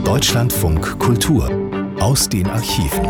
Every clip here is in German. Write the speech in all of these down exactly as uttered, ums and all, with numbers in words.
Deutschlandfunk Kultur aus den Archiven.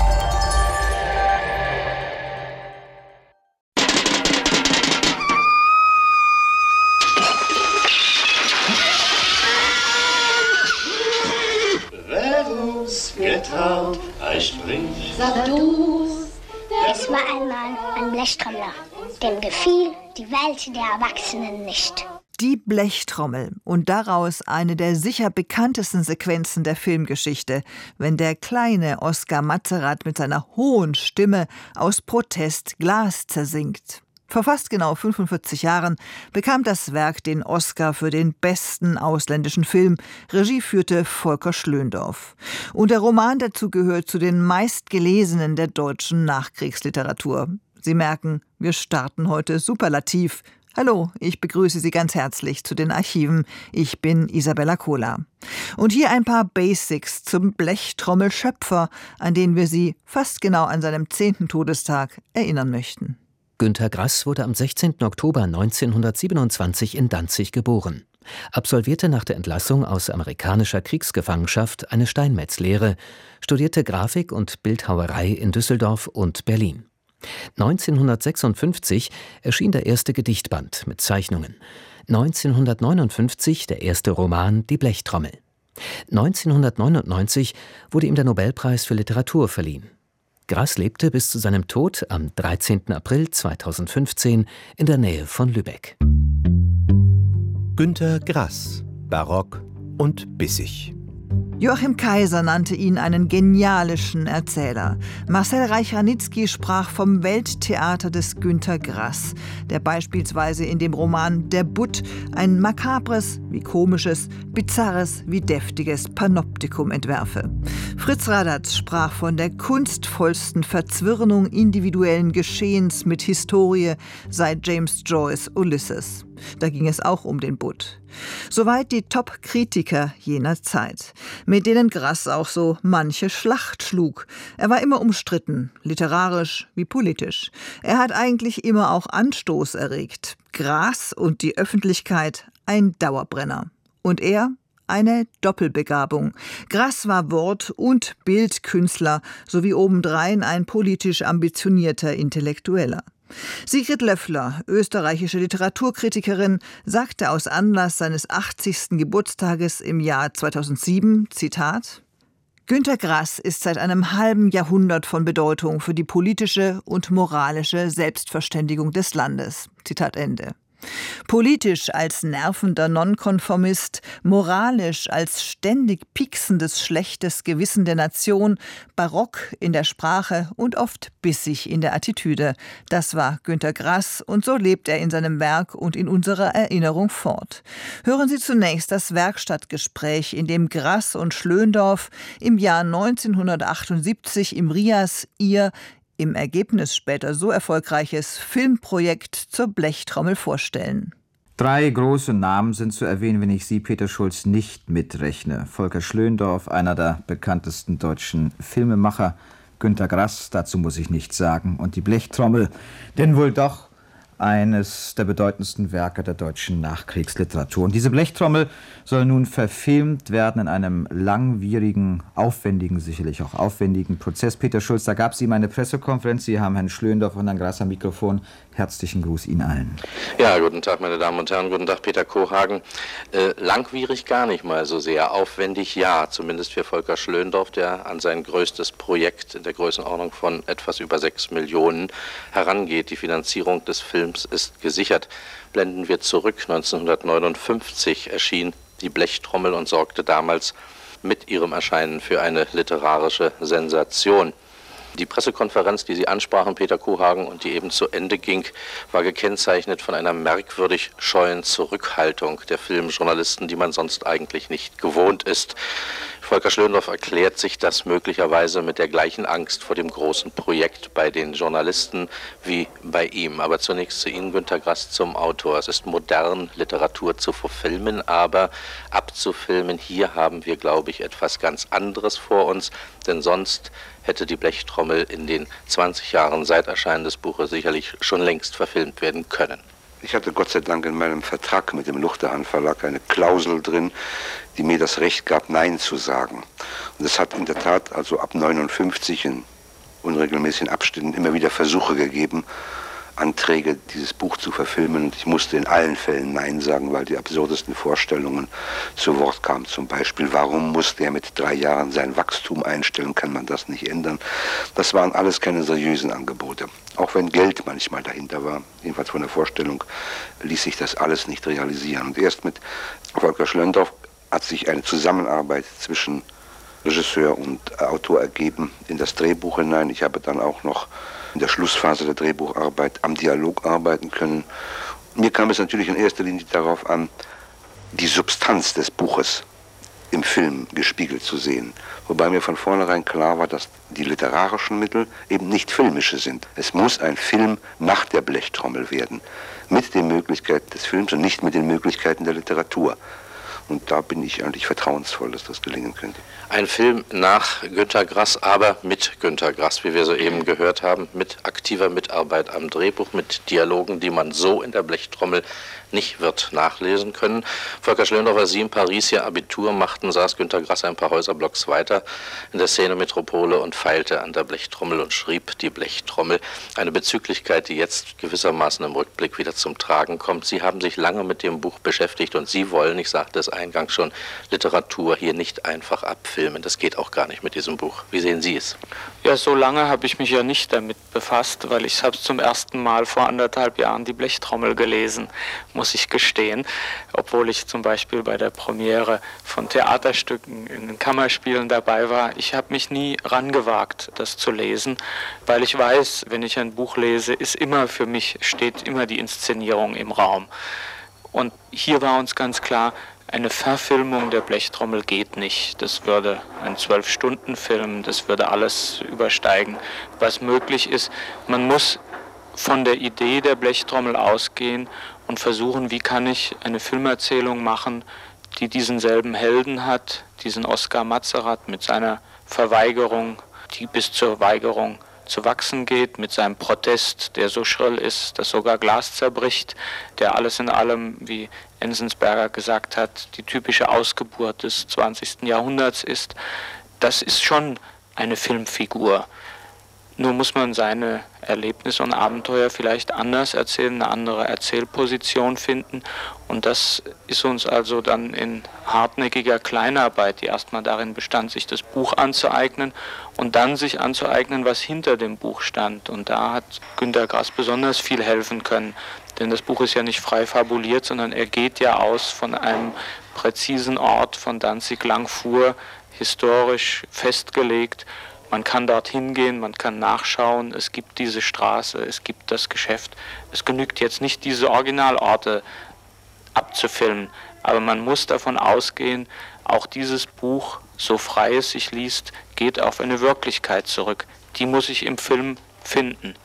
Sag du's. Es war einmal ein Blechtrommler, dem gefiel die Welt der Erwachsenen nicht. Die Blechtrommel und daraus eine der sicher bekanntesten Sequenzen der Filmgeschichte, wenn der kleine Oskar Matzerath mit seiner hohen Stimme aus Protest Glas zersingt. Vor fast genau fünfundvierzig Jahren bekam das Werk den Oscar für den besten ausländischen Film. Regie führte Volker Schlöndorff. Und der Roman dazu gehört zu den meistgelesenen der deutschen Nachkriegsliteratur. Sie merken, wir starten heute superlativ. Hallo, ich begrüße Sie ganz herzlich zu den Archiven. Ich bin Isabella Kohler. Und hier ein paar Basics zum Blechtrommelschöpfer, an den wir Sie fast genau an seinem zehnten Todestag erinnern möchten. Günter Grass wurde am sechzehnten Oktober neunzehnhundertsiebenundzwanzig in Danzig geboren. Absolvierte nach der Entlassung aus amerikanischer Kriegsgefangenschaft eine Steinmetzlehre, studierte Grafik und Bildhauerei in Düsseldorf und Berlin. neunzehnhundertsechsundfünfzig erschien der erste Gedichtband mit Zeichnungen. neunzehnhundertneunundfünfzig der erste Roman Die Blechtrommel. neunzehnhundertneunundneunzig wurde ihm der Nobelpreis für Literatur verliehen. Grass lebte bis zu seinem Tod am dreizehnten April zweitausendfünfzehn in der Nähe von Lübeck. Günter Grass, barock und bissig. Joachim Kaiser nannte ihn einen genialischen Erzähler. Marcel Reich-Ranitzky sprach vom Welttheater des Günter Grass, der beispielsweise in dem Roman Der Butt ein makabres wie komisches, bizarres wie deftiges Panoptikum entwerfe. Fritz Radatz sprach von der kunstvollsten Verzwirnung individuellen Geschehens mit Historie seit James Joyce Ulysses. Da ging es auch um den Butt. Soweit die Top-Kritiker jener Zeit, mit denen Grass auch so manche Schlacht schlug. Er war immer umstritten, literarisch wie politisch. Er hat eigentlich immer auch Anstoß erregt. Grass und die Öffentlichkeit ein Dauerbrenner. Und er? Eine Doppelbegabung. Grass war Wort- und Bildkünstler sowie obendrein ein politisch ambitionierter Intellektueller. Sigrid Löffler, österreichische Literaturkritikerin, sagte aus Anlass seines achtzigsten Geburtstages im Jahr zweitausendsieben, Zitat: Günter Grass ist seit einem halben Jahrhundert von Bedeutung für die politische und moralische Selbstverständigung des Landes. Zitat Ende. Politisch als nervender Nonkonformist, moralisch als ständig pieksendes schlechtes Gewissen der Nation, barock in der Sprache und oft bissig in der Attitüde. Das war Günter Grass und so lebt er in seinem Werk und in unserer Erinnerung fort. Hören Sie zunächst das Werkstattgespräch, in dem Grass und Schlöndorff im Jahr neunzehnhundertachtundsiebzig im Rias ihr im Ergebnis später so erfolgreiches Filmprojekt zur Blechtrommel vorstellen. Drei große Namen sind zu erwähnen, wenn ich Sie, Peter Schulz, nicht mitrechne. Volker Schlöndorff, einer der bekanntesten deutschen Filmemacher, Günter Grass, dazu muss ich nichts sagen, und die Blechtrommel, denn wohl doch eines der bedeutendsten Werke der deutschen Nachkriegsliteratur. Und diese Blechtrommel soll nun verfilmt werden in einem langwierigen, aufwendigen, sicherlich auch aufwendigen Prozess. Peter Schulz, da gab es ihm eine Pressekonferenz. Sie haben Herrn Schlöndorff und Herrn Grass am Mikrofon. Herzlichen Gruß Ihnen allen. Ja, guten Tag, meine Damen und Herren. Guten Tag, Peter Kohagen. Äh, langwierig gar nicht mal so sehr. Aufwendig ja, zumindest für Volker Schlöndorff, der an sein größtes Projekt in der Größenordnung von etwas über sechs Millionen herangeht. Die Finanzierung des Films ist gesichert. Blenden wir zurück. neunzehnhundertneunundfünfzig erschien die Blechtrommel und sorgte damals mit ihrem Erscheinen für eine literarische Sensation. Die Pressekonferenz, die Sie ansprachen, Peter Kohagen, und die eben zu Ende ging, war gekennzeichnet von einer merkwürdig scheuen Zurückhaltung der Filmjournalisten, die man sonst eigentlich nicht gewohnt ist. Volker Schlöndorff erklärt sich das möglicherweise mit der gleichen Angst vor dem großen Projekt bei den Journalisten wie bei ihm. Aber zunächst zu Ihnen, Günter Grass, zum Autor. Es ist modern, Literatur zu verfilmen, aber abzufilmen, hier haben wir, glaube ich, etwas ganz anderes vor uns, denn sonst hätte die Blechtrommel in den zwanzig Jahren seit Erscheinen des Buches sicherlich schon längst verfilmt werden können. Ich hatte Gott sei Dank in meinem Vertrag mit dem Luchterhand Verlag eine Klausel drin, die mir das Recht gab, Nein zu sagen. Und es hat in der Tat also ab neunundfünfzig in unregelmäßigen Abständen immer wieder Versuche gegeben, Anträge, dieses Buch zu verfilmen. Und ich musste in allen Fällen Nein sagen, weil die absurdesten Vorstellungen zu Wort kamen. Zum Beispiel, warum muss der mit drei Jahren sein Wachstum einstellen? Kann man das nicht ändern? Das waren alles keine seriösen Angebote. Auch wenn Geld manchmal dahinter war, jedenfalls von der Vorstellung, ließ sich das alles nicht realisieren. Und erst mit Volker Schlöndorff hat sich eine Zusammenarbeit zwischen Regisseur und Autor ergeben in das Drehbuch hinein. Ich habe dann auch noch in der Schlussphase der Drehbucharbeit am Dialog arbeiten können. Mir kam es natürlich in erster Linie darauf an, die Substanz des Buches im Film gespiegelt zu sehen. Wobei mir von vornherein klar war, dass die literarischen Mittel eben nicht filmische sind. Es muss ein Film nach der Blechtrommel werden, mit den Möglichkeiten des Films und nicht mit den Möglichkeiten der Literatur. Und da bin ich eigentlich vertrauensvoll, dass das gelingen könnte. Ein Film nach Günter Grass, aber mit Günter Grass, wie wir soeben gehört haben, mit aktiver Mitarbeit am Drehbuch, mit Dialogen, die man so in der Blechtrommel nicht wird nachlesen können. Volker Schlöndorff, als Sie in Paris Ihr Abitur machten, saß Günter Grass ein paar Häuserblocks weiter in der Szenemetropole und feilte an der Blechtrommel und schrieb die Blechtrommel. Eine Bezüglichkeit, die jetzt gewissermaßen im Rückblick wieder zum Tragen kommt. Sie haben sich lange mit dem Buch beschäftigt und Sie wollen, ich sagte es eingangs schon, Literatur hier nicht einfach abfilmen. Das geht auch gar nicht mit diesem Buch. Wie sehen Sie es? Ja, so lange habe ich mich ja nicht damit befasst, weil ich habe zum ersten Mal vor anderthalb Jahren die Blechtrommel gelesen, muss ich gestehen, obwohl ich zum Beispiel bei der Premiere von Theaterstücken in den Kammerspielen dabei war. Ich habe mich nie rangewagt, das zu lesen, weil ich weiß, wenn ich ein Buch lese, ist immer für mich, steht immer die Inszenierung im Raum. Und hier war uns ganz klar, eine Verfilmung der Blechtrommel geht nicht. Das würde ein Zwölf-Stunden-Film, das würde alles übersteigen. Was möglich ist, man muss von der Idee der Blechtrommel ausgehen und versuchen, wie kann ich eine Filmerzählung machen, die diesen selben Helden hat, diesen Oskar Matzerath mit seiner Verweigerung, die bis zur Weigerung zu wachsen geht, mit seinem Protest, der so schrill ist, dass sogar Glas zerbricht, der alles in allem, wie Enzensberger gesagt hat, die typische Ausgeburt des zwanzigsten Jahrhunderts ist. Das ist schon eine Filmfigur. Nur muss man seine Erlebnisse und Abenteuer vielleicht anders erzählen, eine andere Erzählposition finden. Und das ist uns also dann in hartnäckiger Kleinarbeit, die erstmal darin bestand, sich das Buch anzueignen und dann sich anzueignen, was hinter dem Buch stand. Und da hat Günter Grass besonders viel helfen können. Denn das Buch ist ja nicht frei fabuliert, sondern er geht ja aus von einem präzisen Ort von Danzig-Langfuhr, historisch festgelegt. Man kann dorthin gehen, man kann nachschauen, es gibt diese Straße, es gibt das Geschäft. Es genügt jetzt nicht, diese Originalorte abzufilmen, aber man muss davon ausgehen, auch dieses Buch, so frei es sich liest, geht auf eine Wirklichkeit zurück. Die muss ich im Film finden.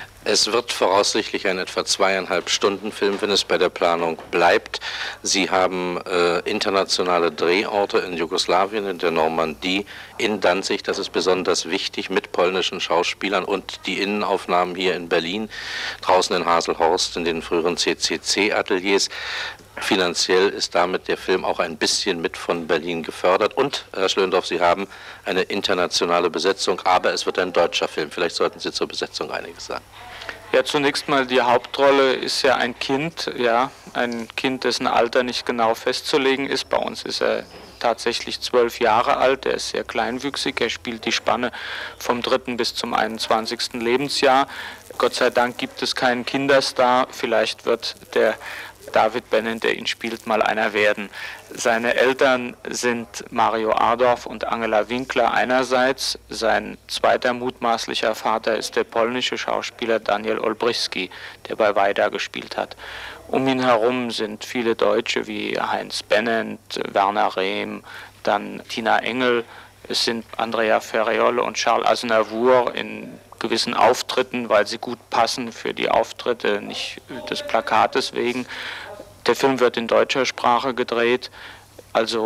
Es wird voraussichtlich ein etwa zweieinhalb Stunden Film, wenn es bei der Planung bleibt. Sie haben äh, internationale Drehorte in Jugoslawien, in der Normandie, in Danzig, das ist besonders wichtig, mit polnischen Schauspielern und die Innenaufnahmen hier in Berlin, draußen in Haselhorst, in den früheren C C C-Ateliers. Finanziell ist damit der Film auch ein bisschen mit von Berlin gefördert. Und, Herr Schlöndorff, Sie haben eine internationale Besetzung, aber es wird ein deutscher Film. Vielleicht sollten Sie zur Besetzung einiges sagen. Ja, zunächst mal, die Hauptrolle ist ja ein Kind, ja, ein Kind, dessen Alter nicht genau festzulegen ist. Bei uns ist er tatsächlich zwölf Jahre alt, er ist sehr kleinwüchsig, er spielt die Spanne vom dritten bis zum einundzwanzigsten Lebensjahr. Gott sei Dank gibt es keinen Kinderstar, vielleicht wird der David Bennett, der ihn spielt, mal einer werden. Seine Eltern sind Mario Adorf und Angela Winkler einerseits. Sein zweiter mutmaßlicher Vater ist der polnische Schauspieler Daniel Olbrychski, der bei Weida gespielt hat. Um ihn herum sind viele Deutsche wie Heinz Bennent, Werner Rehm, dann Tina Engel. Es sind Andrea Ferreol und Charles Aznavour in gewissen Auftritten, weil sie gut passen für die Auftritte, nicht des Plakates wegen. Der Film wird in deutscher Sprache gedreht, also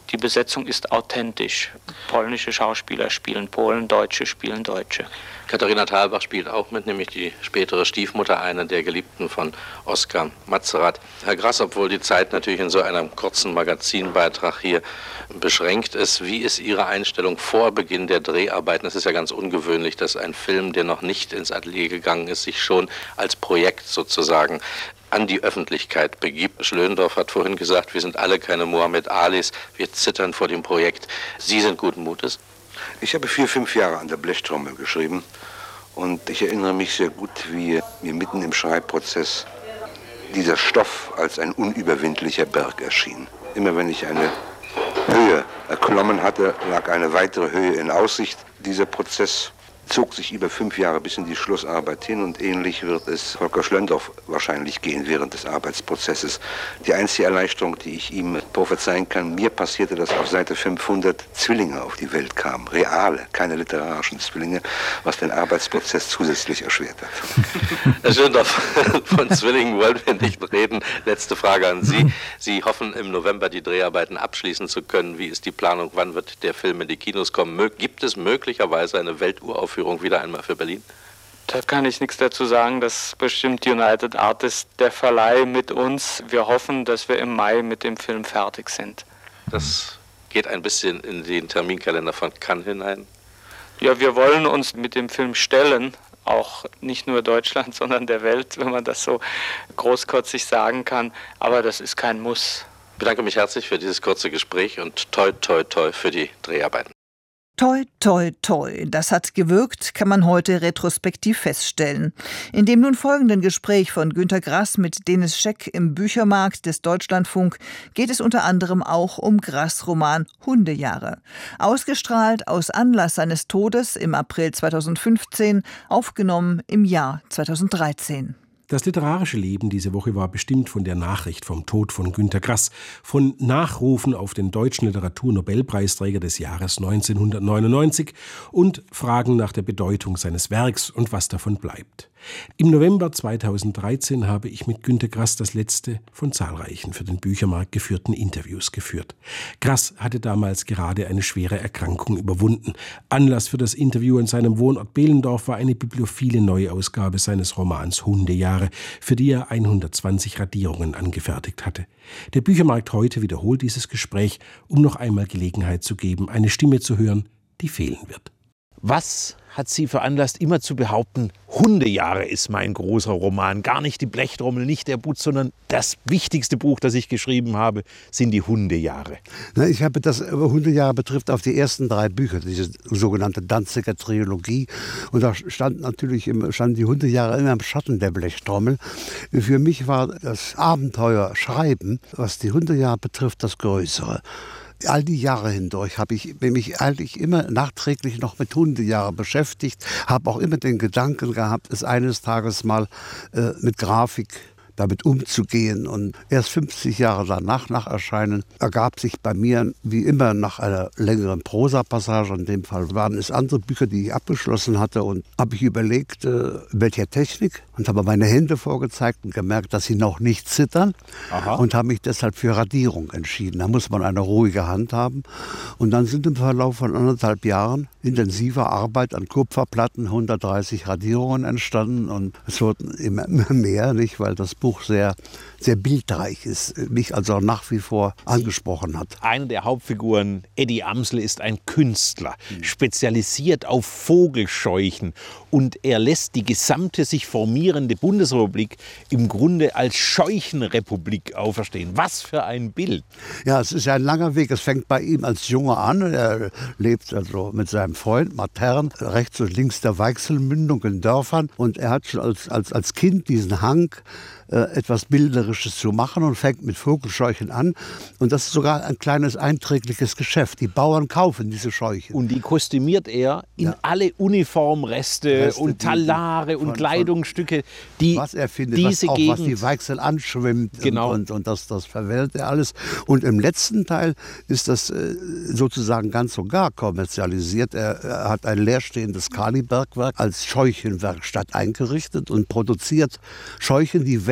die Besetzung ist authentisch. Polnische Schauspieler spielen Polen, Deutsche spielen Deutsche. Katharina Thalbach spielt auch mit, nämlich die spätere Stiefmutter, eine der Geliebten von Oskar Matzerath. Herr Grass, obwohl die Zeit natürlich in so einem kurzen Magazinbeitrag hier beschränkt ist, wie ist Ihre Einstellung vor Beginn der Dreharbeiten? Es ist ja ganz ungewöhnlich, dass ein Film, der noch nicht ins Atelier gegangen ist, sich schon als Projekt sozusagen an die Öffentlichkeit begibt. Schlöndorff hat vorhin gesagt, wir sind alle keine Muhammad Alis, wir zittern vor dem Projekt. Sie sind guten Mutes? Ich habe vier, fünf Jahre an der Blechtrommel geschrieben und ich erinnere mich sehr gut, wie mir mitten im Schreibprozess dieser Stoff als ein unüberwindlicher Berg erschien. Immer wenn ich eine Höhe erklommen hatte, lag eine weitere Höhe in Aussicht. Dieser Prozess zog sich über fünf Jahre bis in die Schlussarbeit hin und ähnlich wird es Volker Schlöndorff wahrscheinlich gehen während des Arbeitsprozesses. Die einzige Erleichterung, die ich ihm prophezeien kann, mir passierte, dass auf Seite fünfhundert Zwillinge auf die Welt kamen. Reale, keine literarischen Zwillinge, was den Arbeitsprozess zusätzlich erschwert hat. Herr Schlöndorff, von Zwillingen wollen wir nicht reden. Letzte Frage an Sie. Sie hoffen im November die Dreharbeiten abschließen zu können. Wie ist die Planung? Wann wird der Film in die Kinos kommen? Gibt es möglicherweise eine Welturaufführung wieder einmal für Berlin? Da kann ich nichts dazu sagen. Das bestimmt United Artists, der Verleih mit uns. Wir hoffen, dass wir im Mai mit dem Film fertig sind. Das geht ein bisschen in den Terminkalender von Cannes hinein. Ja, wir wollen uns mit dem Film stellen, auch nicht nur Deutschland, sondern der Welt, wenn man das so großkotzig sagen kann. Aber das ist kein Muss. Ich bedanke mich herzlich für dieses kurze Gespräch und toi, toi, toi für die Dreharbeiten. Toi, toi, toi, das hat gewirkt, kann man heute retrospektiv feststellen. In dem nun folgenden Gespräch von Günter Grass mit Denis Scheck im Büchermarkt des Deutschlandfunk geht es unter anderem auch um Grass' Roman Hundejahre. Ausgestrahlt aus Anlass seines Todes im April zweitausendfünfzehn, aufgenommen im Jahr zweitausenddreizehn. Das literarische Leben diese Woche war bestimmt von der Nachricht vom Tod von Günter Grass, von Nachrufen auf den deutschen Literaturnobelpreisträger des Jahres neunzehnhundertneunundneunzig und Fragen nach der Bedeutung seines Werks und was davon bleibt. Im November zweitausenddreizehn habe ich mit Günter Grass das letzte von zahlreichen für den Büchermarkt geführten Interviews geführt. Grass hatte damals gerade eine schwere Erkrankung überwunden. Anlass für das Interview in seinem Wohnort Behlendorf war eine bibliophile Neuausgabe seines Romans Hundejahre, für die er hundertzwanzig Radierungen angefertigt hatte. Der Büchermarkt heute wiederholt dieses Gespräch, um noch einmal Gelegenheit zu geben, eine Stimme zu hören, die fehlen wird. Was hat Sie veranlasst, immer zu behaupten, Hundejahre ist mein großer Roman? Gar nicht die Blechtrommel, nicht der Butz, sondern das wichtigste Buch, das ich geschrieben habe, sind die Hundejahre. Ich habe das Hundejahre betrifft auf die ersten drei Bücher, diese sogenannte Danziger Trilogie. Und da stand natürlich im, standen die Hundejahre immer im Schatten der Blechtrommel. Für mich war das Abenteuer Schreiben, was die Hundejahre betrifft, das Größere. All die Jahre hindurch habe ich mich eigentlich immer nachträglich noch mit Hundejahre beschäftigt, habe auch immer den Gedanken gehabt, es eines Tages mal äh, mit Grafik damit umzugehen. Und erst fünfzig Jahre danach, nach Erscheinen, ergab sich bei mir, wie immer, nach einer längeren Prosapassage, in dem Fall waren es andere Bücher, die ich abgeschlossen hatte, und habe ich überlegt, äh, welcher Technik, und habe meine Hände vorgezeigt und gemerkt, dass sie noch nicht zittern. Aha. Und habe mich deshalb für Radierung entschieden. Da muss man eine ruhige Hand haben. Und dann sind im Verlauf von anderthalb Jahren intensiver Arbeit an Kupferplatten hundertdreißig Radierungen entstanden, und es wurden immer mehr, nicht, weil das Buch sehr, sehr bildreich ist, mich also nach wie vor angesprochen hat. Eine der Hauptfiguren, Eddie Amsel, ist ein Künstler, mhm. spezialisiert auf Vogelscheuchen, und er lässt die gesamte sich formierende Bundesrepublik im Grunde als Scheuchenrepublik auferstehen. Was für ein Bild! Ja, es ist ja ein langer Weg. Es fängt bei ihm als Junge an. Er lebt also mit seinem Freund Matern rechts und links der Weichselmündung in Dörfern, und er hat schon als, als, als Kind diesen Hang, etwas Bilderisches zu machen, und fängt mit Vogelscheuchen an. Und das ist sogar ein kleines einträgliches Geschäft. Die Bauern kaufen diese Scheuchen. Und die kostümiert er in ja. alle Uniformreste Reste, und Talare und von, Kleidungsstücke, die was er findet, diese was auch, Gegend, was die Weichsel anschwimmt, genau. und, und, und das, das verwählt er alles. Und im letzten Teil ist das äh, sozusagen ganz und gar kommerzialisiert. Er, er hat ein leerstehendes Kalibergwerk als Scheuchenwerkstatt eingerichtet und produziert Scheuchen, die weltweit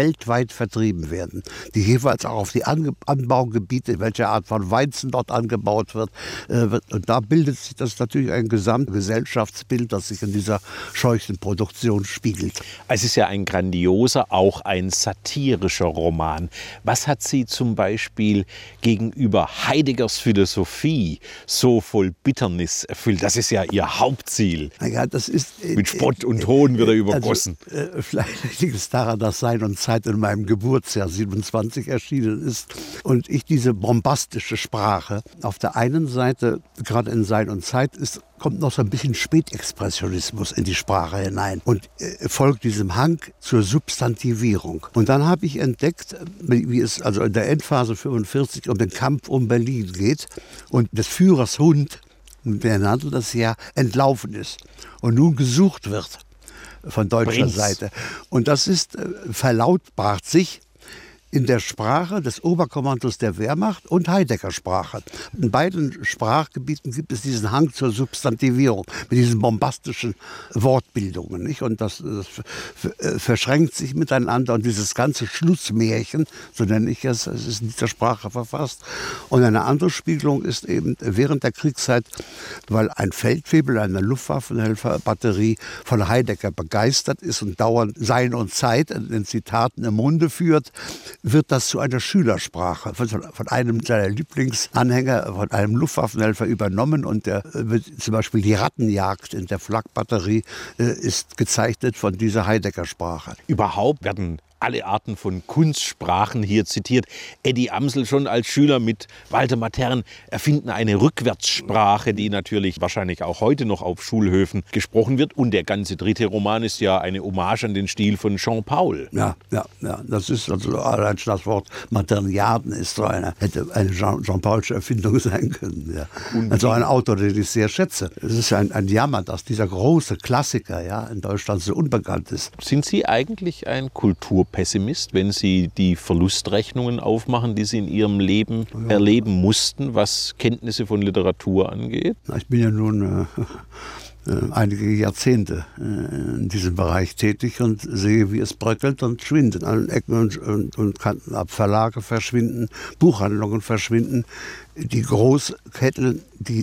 weltweit vertrieben werden, die jeweils auch auf die Ange- Anbaugebiete, welche Art von Weizen dort angebaut wird. Äh, wird und da bildet sich das natürlich ein Gesamtgesellschaftsbild, das sich in dieser scheuchen Produktion spiegelt. Es ist ja ein grandioser, auch ein satirischer Roman. Was hat Sie zum Beispiel gegenüber Heideggers Philosophie so voll Bitternis erfüllt? Das ist ja Ihr Hauptziel. Ja, das ist, äh, Mit Spott und Hohn wird er äh, übergossen. Also, äh, vielleicht liegt es daran, dass Sein und Zeit in meinem Geburtsjahr siebenundzwanzig erschienen ist und ich diese bombastische Sprache auf der einen Seite, gerade in Sein und Zeit, ist, kommt noch so ein bisschen Spätexpressionismus in die Sprache hinein und äh, folgt diesem Hang zur Substantivierung. Und dann habe ich entdeckt, wie, wie es also in der Endphase fünfundvierzig um den Kampf um Berlin geht und des Führers Hund, der nannte das ja, entlaufen ist und nun gesucht wird von deutscher Prinz. Seite. Und das ist, äh, verlautbart sich in der Sprache des Oberkommandos der Wehrmacht und Heidegger-Sprache. In beiden Sprachgebieten gibt es diesen Hang zur Substantivierung mit diesen bombastischen Wortbildungen. Nicht? Und das, das verschränkt sich miteinander. Und dieses ganze Schlussmärchen, so nenne ich es, es ist in dieser Sprache verfasst. Und eine andere Spiegelung ist eben während der Kriegszeit, weil ein Feldwebel, eine Luftwaffenhelferbatterie von Heidegger begeistert ist und dauernd Sein und Zeit in den Zitaten im Munde führt, wird das zu einer Schülersprache von, von einem seiner Lieblingsanhänger, von einem Luftwaffenhelfer übernommen und der wird zum Beispiel die Rattenjagd in der Flakbatterie äh, ist gezeichnet von dieser Heidegger-Sprache. Überhaupt werden alle Arten von Kunstsprachen hier zitiert. Eddie Amsel schon als Schüler mit Walter Matern erfinden eine Rückwärtssprache, die natürlich wahrscheinlich auch heute noch auf Schulhöfen gesprochen wird. Und der ganze dritte Roman ist ja eine Hommage an den Stil von Jean Paul. Ja, ja, ja. Das ist also allein schon das Wort Materniaden ist so eine, hätte eine Jean, Jean Paulsche Erfindung sein können. Ja. Also ein Autor, den ich sehr schätze. Es ist ein, ein Jammer, dass dieser große Klassiker ja, in Deutschland so unbekannt ist. Sind Sie eigentlich ein Kulturpessimist, wenn Sie die Verlustrechnungen aufmachen, die Sie in Ihrem Leben ja. erleben mussten, was Kenntnisse von Literatur angeht? Ich bin ja nun äh, äh, einige Jahrzehnte äh, in diesem Bereich tätig und sehe, wie es bröckelt und schwindet an allen Ecken und, und, und Kanten ab. Verlage verschwinden, Buchhandlungen verschwinden, die Großketten, die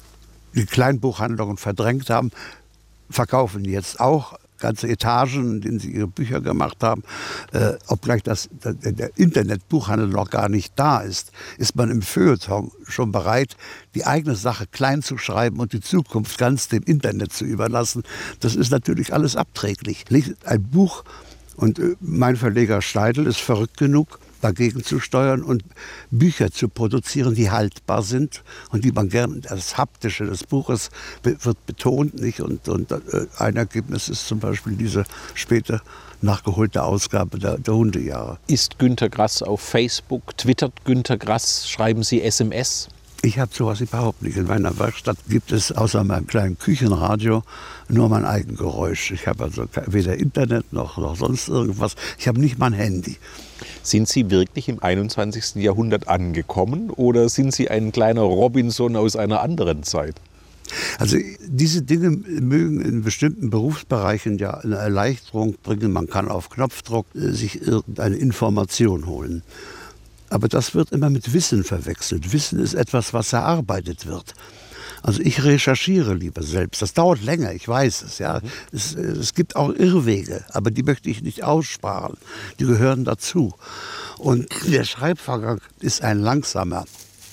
die Kleinbuchhandlungen verdrängt haben, verkaufen jetzt auch ganze Etagen, in denen sie ihre Bücher gemacht haben. Äh, obgleich das, der, der Internetbuchhandel noch gar nicht da ist, ist man im Feuilleton schon bereit, die eigene Sache klein zu schreiben und die Zukunft ganz dem Internet zu überlassen. Das ist natürlich alles abträglich. Ein Buch, und äh, mein Verleger Steidl ist verrückt genug, dagegen zu steuern und Bücher zu produzieren, die haltbar sind und die man gerne, das Haptische des Buches wird betont, nicht? Und, und äh, ein Ergebnis ist zum Beispiel diese späte nachgeholte Ausgabe der, der Hundejahre. Ist Günter Grass auf Facebook? Twittert Günter Grass? Schreiben Sie S M S? Ich habe sowas überhaupt nicht. In meiner Werkstatt gibt es außer meinem kleinen Küchenradio nur mein Eigengeräusch. Ich habe also weder Internet noch, noch sonst irgendwas. Ich habe nicht mein Handy. Sind Sie wirklich im einundzwanzigsten Jahrhundert angekommen oder sind Sie ein kleiner Robinson aus einer anderen Zeit? Also diese Dinge mögen in bestimmten Berufsbereichen ja eine Erleichterung bringen. Man kann auf Knopfdruck sich irgendeine Information holen. Aber das wird immer mit Wissen verwechselt. Wissen ist etwas, was erarbeitet wird. Also ich recherchiere lieber selbst. Das dauert länger, ich weiß es. Ja. Mhm. Es, es gibt auch Irrwege, aber die möchte ich nicht aussparen. Die gehören dazu. Und der Schreibvorgang ist ein langsamer.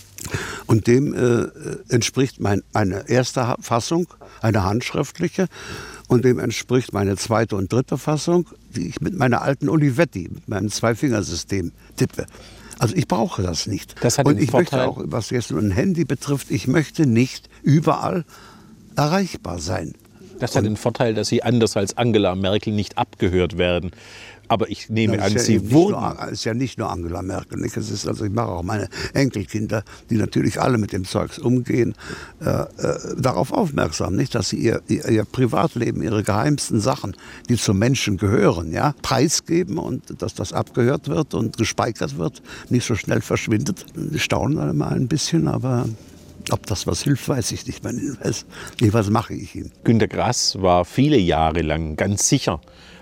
Und dem äh, entspricht mein, meine erste Fassung, eine handschriftliche. Und dem entspricht meine zweite und dritte Fassung, die ich mit meiner alten Olivetti, mit meinem Zwei-Fingersystem tippe. Also ich brauche das nicht. Das hat und ich Vorteil. möchte auch, was jetzt ein Handy betrifft, ich möchte nicht überall erreichbar sein. Das hat und den Vorteil, dass Sie anders als Angela Merkel nicht abgehört werden. Aber ich nehme ja, an, ja Sie wurden... Es ist ja nicht nur Angela Merkel. Nicht? Es ist, also ich mache auch meine Enkelkinder, die natürlich alle mit dem Zeugs umgehen, äh, äh, darauf aufmerksam, nicht, dass sie ihr, ihr, ihr Privatleben, ihre geheimsten Sachen, die zum Menschen gehören, ja, preisgeben und dass das abgehört wird und gespeichert wird, nicht so schnell verschwindet. Ich staune dann immer ein bisschen, aber... Ob das was hilft, weiß ich nicht. Was mache ich ihm? Günter Grass war viele Jahre lang ganz sicher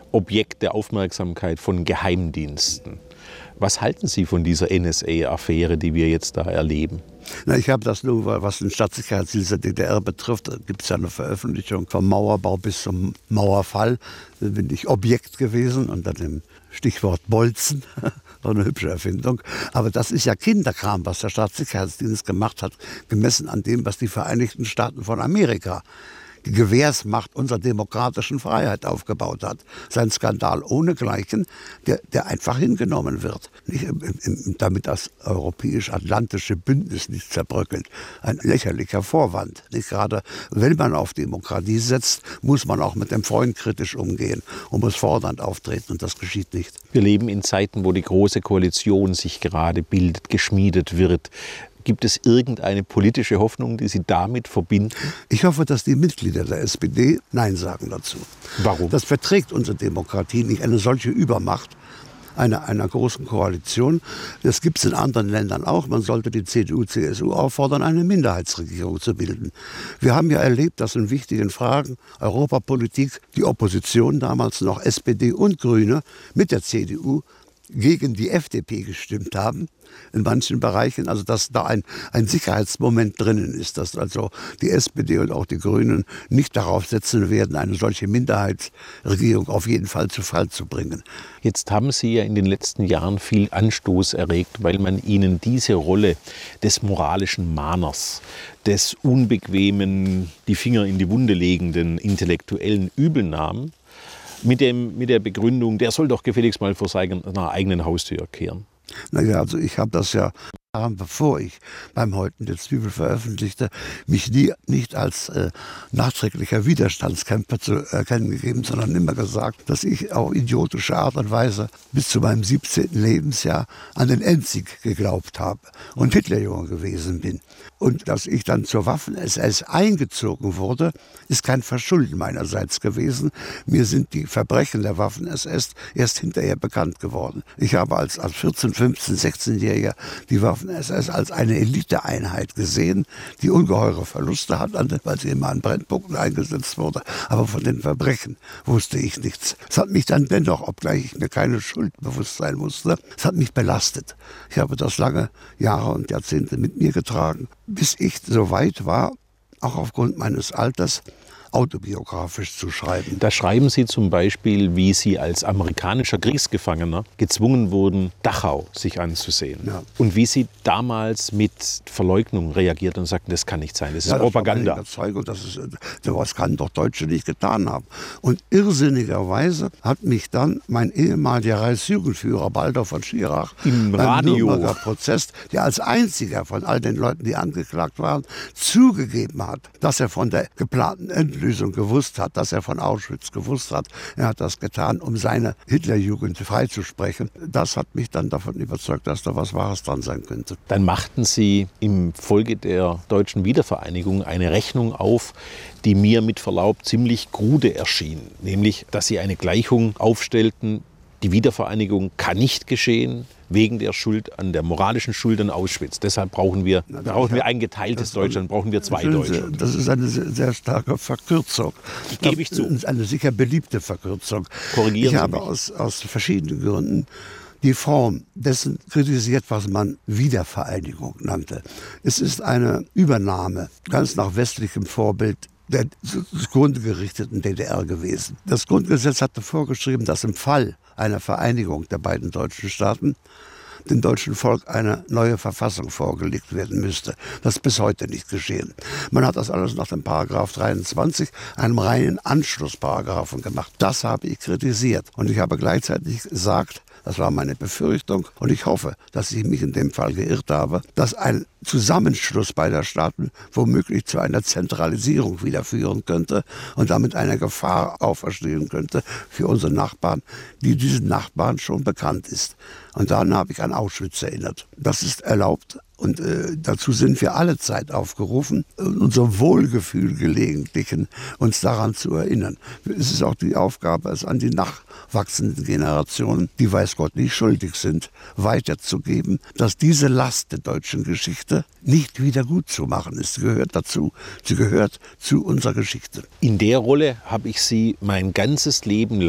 Objekt der Aufmerksamkeit von Geheimdiensten. Was halten Sie von dieser N S A-Affäre, die wir jetzt da erleben? Na, ich habe das nur, was den Staatssicherheitsdienst der D D R betrifft, gibt es ja eine Veröffentlichung vom Mauerbau bis zum Mauerfall. Da bin ich Objekt gewesen unter dem Stichwort Bolzen. War eine hübsche Erfindung. Aber das ist ja Kinderkram, was der Staatssicherheitsdienst gemacht hat, gemessen an dem, was die Vereinigten Staaten von Amerika, die Gewährsmacht unserer demokratischen Freiheit aufgebaut hat. Sein Skandal ohnegleichen, der, der einfach hingenommen wird. Nicht, im, im, damit das europäisch-atlantische Bündnis nicht zerbröckelt. Ein lächerlicher Vorwand. Nicht gerade, wenn man auf Demokratie setzt, muss man auch mit dem Freund kritisch umgehen und muss fordernd auftreten. Und das geschieht nicht. Wir leben in Zeiten, wo die Große Koalition sich gerade bildet, geschmiedet wird. Gibt es irgendeine politische Hoffnung, die Sie damit verbinden? Ich hoffe, dass die Mitglieder der S P D Nein sagen dazu. Warum? Das verträgt unsere Demokratie nicht, eine solche Übermacht einer, einer großen Koalition. Das gibt es in anderen Ländern auch. Man sollte die C D U, C S U auffordern, eine Minderheitsregierung zu bilden. Wir haben ja erlebt, dass in wichtigen Fragen Europapolitik die Opposition, damals noch S P D und Grüne, mit der C D U gegen die F D P gestimmt haben. In manchen Bereichen, also dass da ein, ein Sicherheitsmoment drinnen ist, dass also die S P D und auch die Grünen nicht darauf setzen werden, eine solche Minderheitsregierung auf jeden Fall zu Fall zu bringen. Jetzt haben Sie ja in den letzten Jahren viel Anstoß erregt, weil man Ihnen diese Rolle des moralischen Mahners, des unbequemen, die Finger in die Wunde legenden intellektuellen übel nahm, mit, dem, mit der Begründung, der soll doch gefälligst mal vor seiner eigenen Haustür kehren. Naja, also ich habe das ja, bevor ich beim Häuten der Zwiebel veröffentlichte, mich nie, nicht als äh, nachträglicher Widerstandskämpfer zu erkennen gegeben, sondern immer gesagt, dass ich auf idiotische Art und Weise bis zu meinem siebzehnten Lebensjahr an den Endsieg geglaubt habe und Hitlerjunge gewesen bin. Und dass ich dann zur Waffen-S S eingezogen wurde, ist kein Verschulden meinerseits gewesen. Mir sind die Verbrechen der Waffen-S S erst hinterher bekannt geworden. Ich habe als, als vierzehn-, fünfzehn-, sechzehnjähriger die Waffen-S S als eine Eliteeinheit gesehen, die ungeheure Verluste hat, weil sie immer an Brennpunkten eingesetzt wurde. Aber von den Verbrechen wusste ich nichts. Es hat mich dann dennoch, obgleich ich mir keine Schuld bewusst sein musste, es hat mich belastet. Ich habe das lange Jahre und Jahrzehnte mit mir getragen, bis ich so weit war, auch aufgrund meines Alters, autobiografisch zu schreiben. Da schreiben Sie zum Beispiel, wie Sie als amerikanischer Kriegsgefangener gezwungen wurden, Dachau sich anzusehen. Ja. Und wie Sie damals mit Verleugnung reagiert und sagten, das kann nicht sein, das ist ja, Propaganda. Das, war das, ist, das kann doch Deutsche nicht getan haben. Und irrsinnigerweise hat mich dann mein ehemaliger Reichsjugendführer Baldur von Schirach im beim Radio Nürnberger Prozess, der als einziger von all den Leuten, die angeklagt waren, zugegeben hat, dass er von der geplanten Endlösung gewusst hat, dass er von Auschwitz gewusst hat. Er hat das getan, um seine Hitlerjugend freizusprechen. Das hat mich dann davon überzeugt, dass da was Wahres dran sein könnte. Dann machten Sie im Folge der deutschen Wiedervereinigung eine Rechnung auf, die mir mit Verlaub ziemlich krude erschien. Nämlich, dass Sie eine Gleichung aufstellten, die Wiedervereinigung kann nicht geschehen, wegen der Schuld an der moralischen Schuld an Auschwitz. Deshalb brauchen wir, Na, brauchen wir ein geteiltes Deutschland, brauchen wir zwei Deutschland. Das ist eine sehr, sehr starke Verkürzung. Ich gebe ich zu. Eine sicher beliebte Verkürzung. Korrigieren ich Sie habe mich. Aus, aus verschiedenen Gründen die Form dessen kritisiert, was man Wiedervereinigung nannte. Es ist eine Übernahme, ganz nach westlichem Vorbild, der zugrunde gerichteten D D R gewesen. Das Grundgesetz hatte vorgeschrieben, dass im Fall einer Vereinigung der beiden deutschen Staaten dem deutschen Volk eine neue Verfassung vorgelegt werden müsste. Das ist bis heute nicht geschehen. Man hat das alles nach dem Paragraph dreiundzwanzig, einem reinen Anschlussparagraphen gemacht. Das habe ich kritisiert. Und ich habe gleichzeitig gesagt, das war meine Befürchtung und ich hoffe, dass ich mich in dem Fall geirrt habe, dass ein Zusammenschluss beider Staaten womöglich zu einer Zentralisierung wieder führen könnte und damit eine Gefahr auferstehen könnte für unsere Nachbarn, die diesen Nachbarn schon bekannt ist. Und dann habe ich an Auschwitz erinnert. Das ist erlaubt. Und äh, dazu sind wir alle Zeit aufgerufen, unser Wohlgefühl gelegentlichen uns daran zu erinnern. Es ist auch die Aufgabe, es an die nachwachsenden Generationen, die weiß Gott nicht schuldig sind, weiterzugeben, dass diese Last der deutschen Geschichte nicht wieder gut zu machen ist. Sie gehört dazu. Sie gehört zu unserer Geschichte. In der Rolle habe ich Sie mein ganzes Leben lang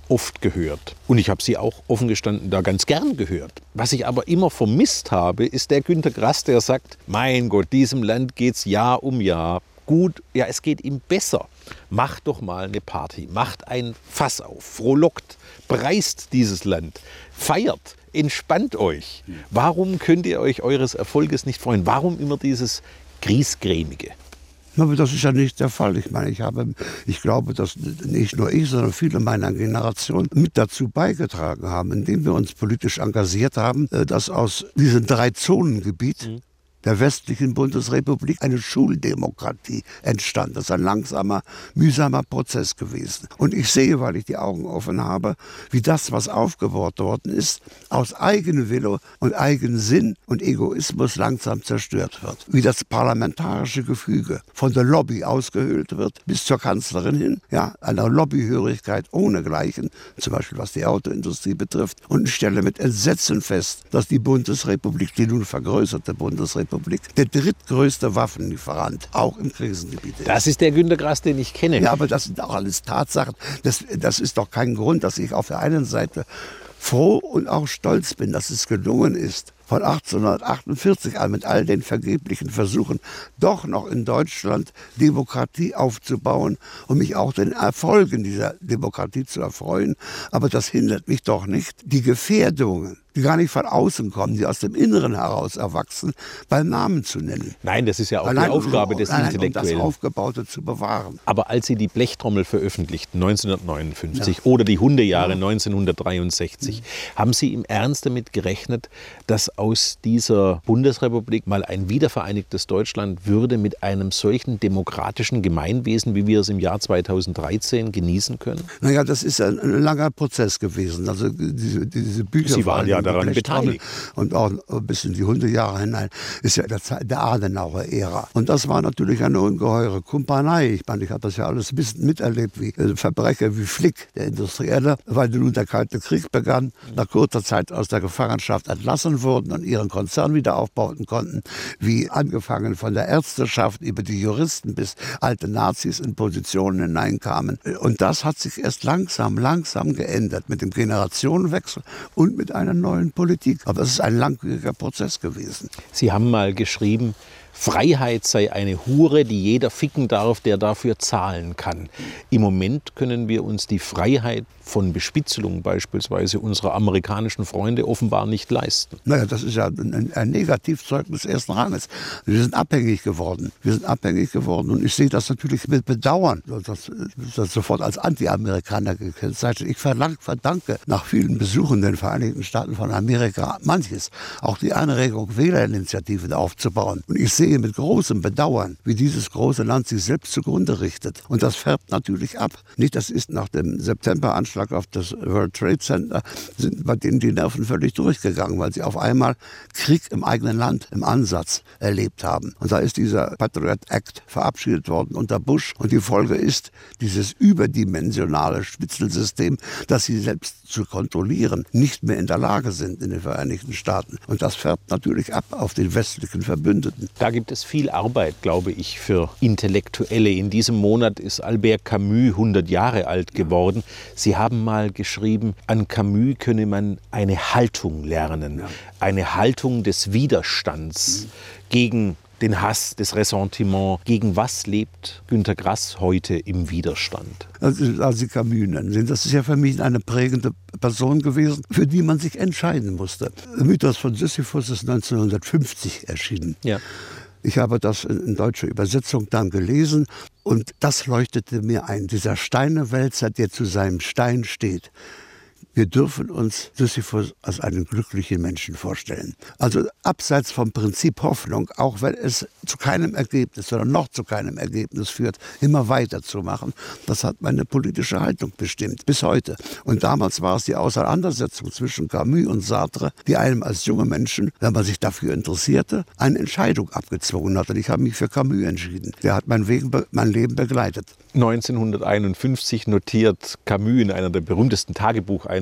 oft gehört. Und ich habe sie auch offen gestanden da ganz gern gehört. Was ich aber immer vermisst habe, ist der Günter Grass, der sagt, mein Gott, diesem Land geht's Jahr um Jahr gut. Ja, es geht ihm besser. Macht doch mal eine Party, macht ein Fass auf, frohlockt, preist dieses Land, feiert, entspannt euch. Warum könnt ihr euch eures Erfolges nicht freuen? Warum immer dieses Griesgrämige? Aber das ist ja nicht der Fall. Ich meine, ich habe, ich glaube, dass nicht nur ich, sondern viele meiner Generation mit dazu beigetragen haben, indem wir uns politisch engagiert haben, dass aus diesem Drei-Zonen-Gebiet mhm. der westlichen Bundesrepublik eine Schuldemokratie entstand. Das ist ein langsamer, mühsamer Prozess gewesen. Und ich sehe, weil ich die Augen offen habe, wie das, was aufgebaut worden ist, aus Eigenwille und Eigensinn und Egoismus langsam zerstört wird. Wie das parlamentarische Gefüge von der Lobby ausgehöhlt wird, bis zur Kanzlerin hin, ja, einer Lobbyhörigkeit ohnegleichen, zum Beispiel was die Autoindustrie betrifft. Und ich stelle mit Entsetzen fest, dass die Bundesrepublik, die nun vergrößerte Bundesrepublik, der drittgrößte Waffenlieferant, auch im Krisengebiet ist. Das ist der Günter Grass, den ich kenne. Ja, aber das sind auch alles Tatsachen. Das, das ist doch kein Grund, dass ich auf der einen Seite froh und auch stolz bin, dass es gelungen ist, von achtzehnhundertachtundvierzig an mit all den vergeblichen Versuchen doch noch in Deutschland Demokratie aufzubauen und mich auch den Erfolgen dieser Demokratie zu erfreuen. Aber das hindert mich doch nicht, die Gefährdungen, die gar nicht von außen kommen, die aus dem Inneren heraus erwachsen, beim Namen zu nennen. Nein, das ist ja auch Allein die Aufgabe um, des nein, Intellektuellen. Um das Aufgebaute zu bewahren. Aber als Sie die Blechtrommel veröffentlichten, neunzehnhundertneunundfünfzig, ja. oder die Hundejahre ja. neunzehnhundertdreiundsechzig, mhm. haben Sie im Ernst damit gerechnet, dass aus dieser Bundesrepublik mal ein wiedervereinigtes Deutschland würde mit einem solchen demokratischen Gemeinwesen, wie wir es im Jahr zweitausenddreizehn genießen können? Naja, das ist ein, ein langer Prozess gewesen. Also diese, diese Bücher Sie waren ja daran beteiligt. Und auch bis in die Hundejahre hinein ist ja der, der Adenauer Ära. Und das war natürlich eine ungeheure Kumpanei. Ich meine, ich habe das ja alles ein bisschen miterlebt, wie äh, Verbrecher wie Flick, der Industrielle, weil nun der Kalte Krieg begann, nach kurzer Zeit aus der Gefangenschaft entlassen wurden und ihren Konzern wieder aufbauen konnten, wie angefangen von der Ärzteschaft über die Juristen bis alte Nazis in Positionen hineinkamen. Und das hat sich erst langsam, langsam geändert mit dem Generationenwechsel und mit einer neuen Politik. Aber es ist ein langwieriger Prozess gewesen. Sie haben mal geschrieben, Freiheit sei eine Hure, die jeder ficken darf, der dafür zahlen kann. Im Moment können wir uns die Freiheit von Bespitzelung beispielsweise unserer amerikanischen Freunde offenbar nicht leisten. Naja, das ist ja ein, ein Negativzeugnis ersten Ranges. Wir sind abhängig geworden. Wir sind abhängig geworden und ich sehe das natürlich mit Bedauern. Das, das sofort als Anti-Amerikaner gekennzeichnet. Ich verlang, verdanke nach vielen Besuchen in den Vereinigten Staaten von Amerika manches, auch die Anregung, Wählerinitiativen aufzubauen. Und ich sehe mit großem Bedauern, wie dieses große Land sich selbst zugrunde richtet. Und das färbt natürlich ab. Nicht, das ist nach dem Septemberanschlag auf das World Trade Center, sind bei denen die Nerven völlig durchgegangen, weil sie auf einmal Krieg im eigenen Land im Ansatz erlebt haben. Und da ist dieser Patriot Act verabschiedet worden unter Bush. Und die Folge ist dieses überdimensionale Spitzelsystem, das sie selbst zu kontrollieren, nicht mehr in der Lage sind in den Vereinigten Staaten. Und das färbt natürlich ab auf den westlichen Verbündeten. Da gibt es viel Arbeit, glaube ich, für Intellektuelle. In diesem Monat ist Albert Camus hundert Jahre alt geworden. Sie haben mal geschrieben, an Camus könne man eine Haltung lernen. Eine Haltung des Widerstands gegen den Hass, das Ressentiment. Gegen was lebt Günter Grass heute im Widerstand? Also, als Sie Camus nennen, das ist ja für mich eine prägende Person gewesen, für die man sich entscheiden musste. Mythos von Sisyphus ist neunzehnhundertfünfzig erschienen. Ja. Ich habe das in deutscher Übersetzung dann gelesen und das leuchtete mir ein. Dieser Steinewälzer, der zu seinem Stein steht. Wir dürfen uns Sisyphus als einen glücklichen Menschen vorstellen. Also abseits vom Prinzip Hoffnung, auch wenn es zu keinem Ergebnis oder noch zu keinem Ergebnis führt, immer weiterzumachen, das hat meine politische Haltung bestimmt, bis heute. Und damals war es die Auseinandersetzung zwischen Camus und Sartre, die einem als junge Menschen, wenn man sich dafür interessierte, eine Entscheidung abgezwungen hat. Und ich habe mich für Camus entschieden. Der hat mein, Wegen, mein Leben begleitet. neunzehnhunderteinundfünfzig notiert Camus in einer der berühmtesten Tagebucheinträge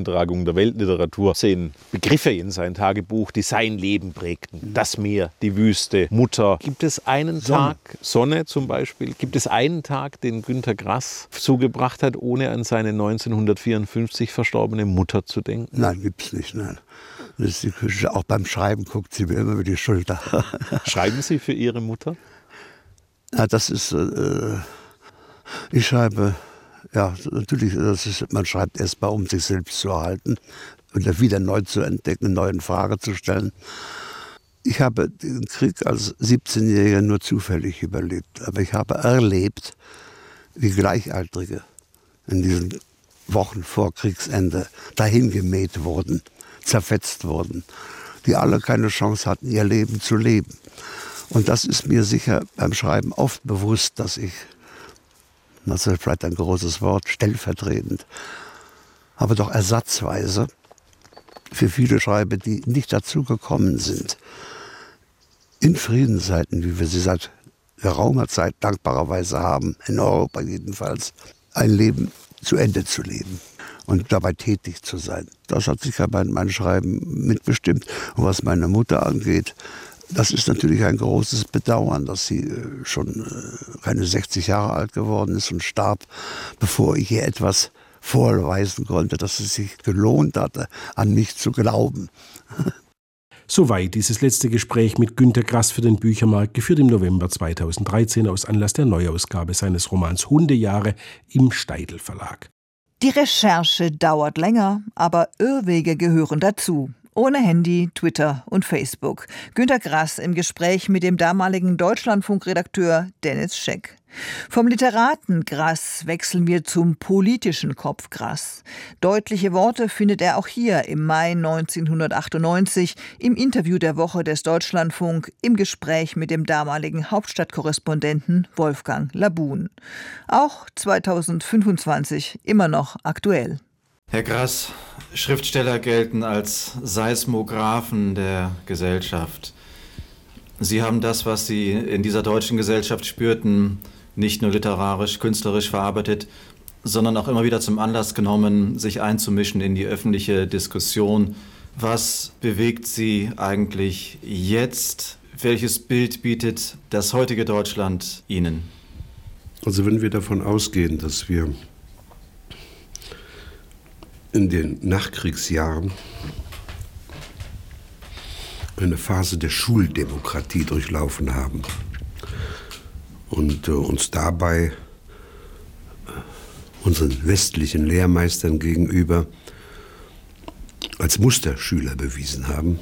Beantragung der Weltliteratur sehen Begriffe in sein Tagebuch, die sein Leben prägten. Das Meer, die Wüste, Mutter. Gibt es einen Sonne. Tag, Sonne zum Beispiel, gibt es einen Tag, den Günter Grass zugebracht hat, ohne an seine neunzehnhundertvierundfünfzig verstorbene Mutter zu denken? Nein, gibt's nicht, nein. Das ist die Küche. Auch beim Schreiben guckt sie mir immer über die Schulter. Schreiben Sie für Ihre Mutter? Ja, das ist, äh, ich schreibe, ja, natürlich, das ist, man schreibt erst mal, um sich selbst zu erhalten und wieder neu zu entdecken, eine neue Frage zu stellen. Ich habe den Krieg als siebzehnjähriger nur zufällig überlebt, aber ich habe erlebt, wie Gleichaltrige in diesen Wochen vor Kriegsende dahingemäht wurden, zerfetzt wurden, die alle keine Chance hatten, ihr Leben zu leben. Und das ist mir sicher beim Schreiben oft bewusst, dass ich, das ist vielleicht ein großes Wort, stellvertretend, aber doch ersatzweise für viele schreibe, die nicht dazu gekommen sind, in Friedenszeiten, wie wir sie seit geraumer Zeit dankbarerweise haben, in Europa jedenfalls, ein Leben zu Ende zu leben und dabei tätig zu sein. Das hat sicher mein, mein Schreiben mitbestimmt. Und was meine Mutter angeht, das ist natürlich ein großes Bedauern, dass sie schon keine sechzig Jahre alt geworden ist und starb, bevor ich ihr etwas vorweisen konnte, dass es sich gelohnt hatte, an mich zu glauben. Soweit dieses letzte Gespräch mit Günter Grass für den Büchermarkt, geführt im November zweitausenddreizehn aus Anlass der Neuausgabe seines Romans Hundejahre im Steidl Verlag. Die Recherche dauert länger, aber Irrwege gehören dazu. Ohne Handy, Twitter und Facebook. Günter Grass im Gespräch mit dem damaligen Deutschlandfunkredakteur Dennis Scheck. Vom Literaten Grass wechseln wir zum politischen Kopf Grass. Deutliche Worte findet er auch hier im Mai neunzehnhundertachtundneunzig im Interview der Woche des Deutschlandfunk im Gespräch mit dem damaligen Hauptstadtkorrespondenten Wolfgang Labun. Auch zweitausendfünfundzwanzig immer noch aktuell. Herr Grass, Schriftsteller gelten als Seismographen der Gesellschaft. Sie haben das, was Sie in dieser deutschen Gesellschaft spürten, nicht nur literarisch, künstlerisch verarbeitet, sondern auch immer wieder zum Anlass genommen, sich einzumischen in die öffentliche Diskussion. Was bewegt Sie eigentlich jetzt? Welches Bild bietet das heutige Deutschland Ihnen? Also wenn wir davon ausgehen, dass wir in den Nachkriegsjahren eine Phase der Schuldemokratie durchlaufen haben und äh, uns dabei äh, unseren westlichen Lehrmeistern gegenüber als Musterschüler bewiesen haben,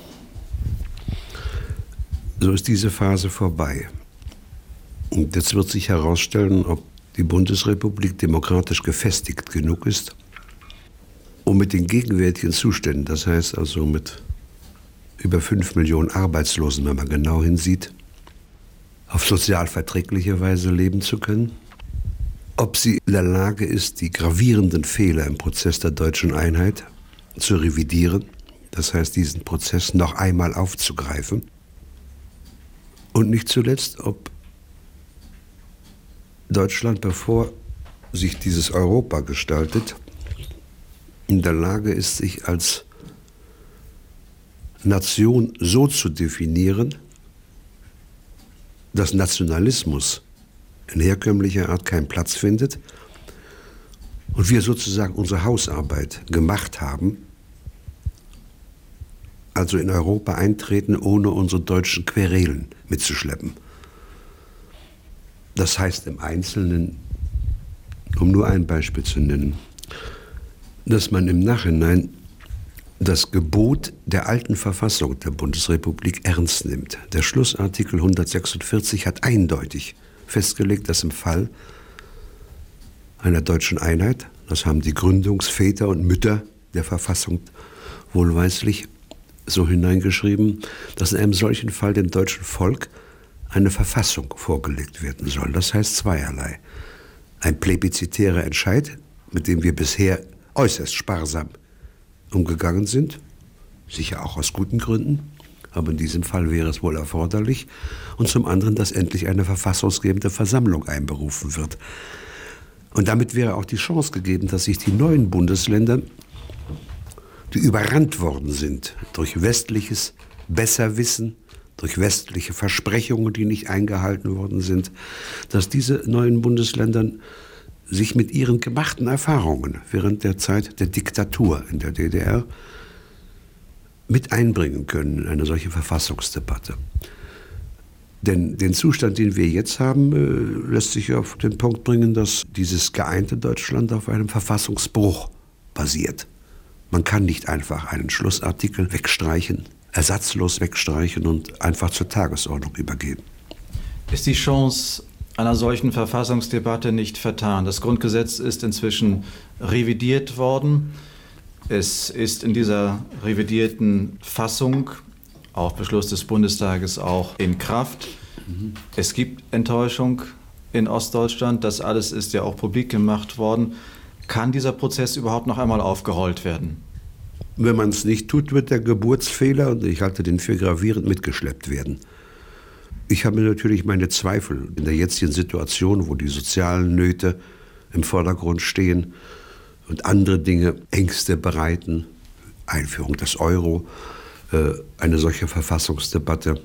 so ist diese Phase vorbei. Und jetzt wird sich herausstellen, ob die Bundesrepublik demokratisch gefestigt genug ist, um mit den gegenwärtigen Zuständen, das heißt also mit über fünf Millionen Arbeitslosen, wenn man genau hinsieht, auf sozial verträgliche Weise leben zu können. Ob sie in der Lage ist, die gravierenden Fehler im Prozess der deutschen Einheit zu revidieren, das heißt, diesen Prozess noch einmal aufzugreifen. Und nicht zuletzt, ob Deutschland, bevor sich dieses Europa gestaltet, in der Lage ist, sich als Nation so zu definieren, dass Nationalismus in herkömmlicher Art keinen Platz findet und wir sozusagen unsere Hausarbeit gemacht haben, also in Europa eintreten, ohne unsere deutschen Querelen mitzuschleppen. Das heißt im Einzelnen, um nur ein Beispiel zu nennen, dass man im Nachhinein das Gebot der alten Verfassung der Bundesrepublik ernst nimmt. Der Schlussartikel hundertsechsundvierzig hat eindeutig festgelegt, dass im Fall einer deutschen Einheit, das haben die Gründungsväter und Mütter der Verfassung wohlweislich so hineingeschrieben, dass in einem solchen Fall dem deutschen Volk eine Verfassung vorgelegt werden soll. Das heißt zweierlei. Ein plebiszitärer Entscheid, mit dem wir bisher äußerst sparsam umgegangen sind, sicher auch aus guten Gründen, aber in diesem Fall wäre es wohl erforderlich. Und zum anderen, dass endlich eine verfassungsgebende Versammlung einberufen wird. Und damit wäre auch die Chance gegeben, dass sich die neuen Bundesländer die überrannt worden sind durch westliches Besserwissen, durch westliche Versprechungen, die nicht eingehalten worden sind, dass diese neuen Bundesländer sich mit ihren gemachten Erfahrungen während der Zeit der Diktatur in der D D R mit einbringen können in eine solche Verfassungsdebatte. Denn den Zustand, den wir jetzt haben, äh, lässt sich auf den Punkt bringen, dass dieses geeinte Deutschland auf einem Verfassungsbruch basiert. Man kann nicht einfach einen Schlussartikel wegstreichen, ersatzlos wegstreichen und einfach zur Tagesordnung übergeben. Ist die Chance einer solchen Verfassungsdebatte nicht vertan? Das Grundgesetz ist inzwischen revidiert worden. Es ist in dieser revidierten Fassung auf Beschluss des Bundestages auch in Kraft. Mhm. Es gibt Enttäuschung in Ostdeutschland. Das alles ist ja auch publik gemacht worden. Kann dieser Prozess überhaupt noch einmal aufgerollt werden? Wenn man es nicht tut, wird der Geburtsfehler, und ich halte den für gravierend, mitgeschleppt werden. Ich habe natürlich meine Zweifel in der jetzigen Situation, wo die sozialen Nöte im Vordergrund stehen und andere Dinge Ängste bereiten, Einführung des Euro, äh, eine solche Verfassungsdebatte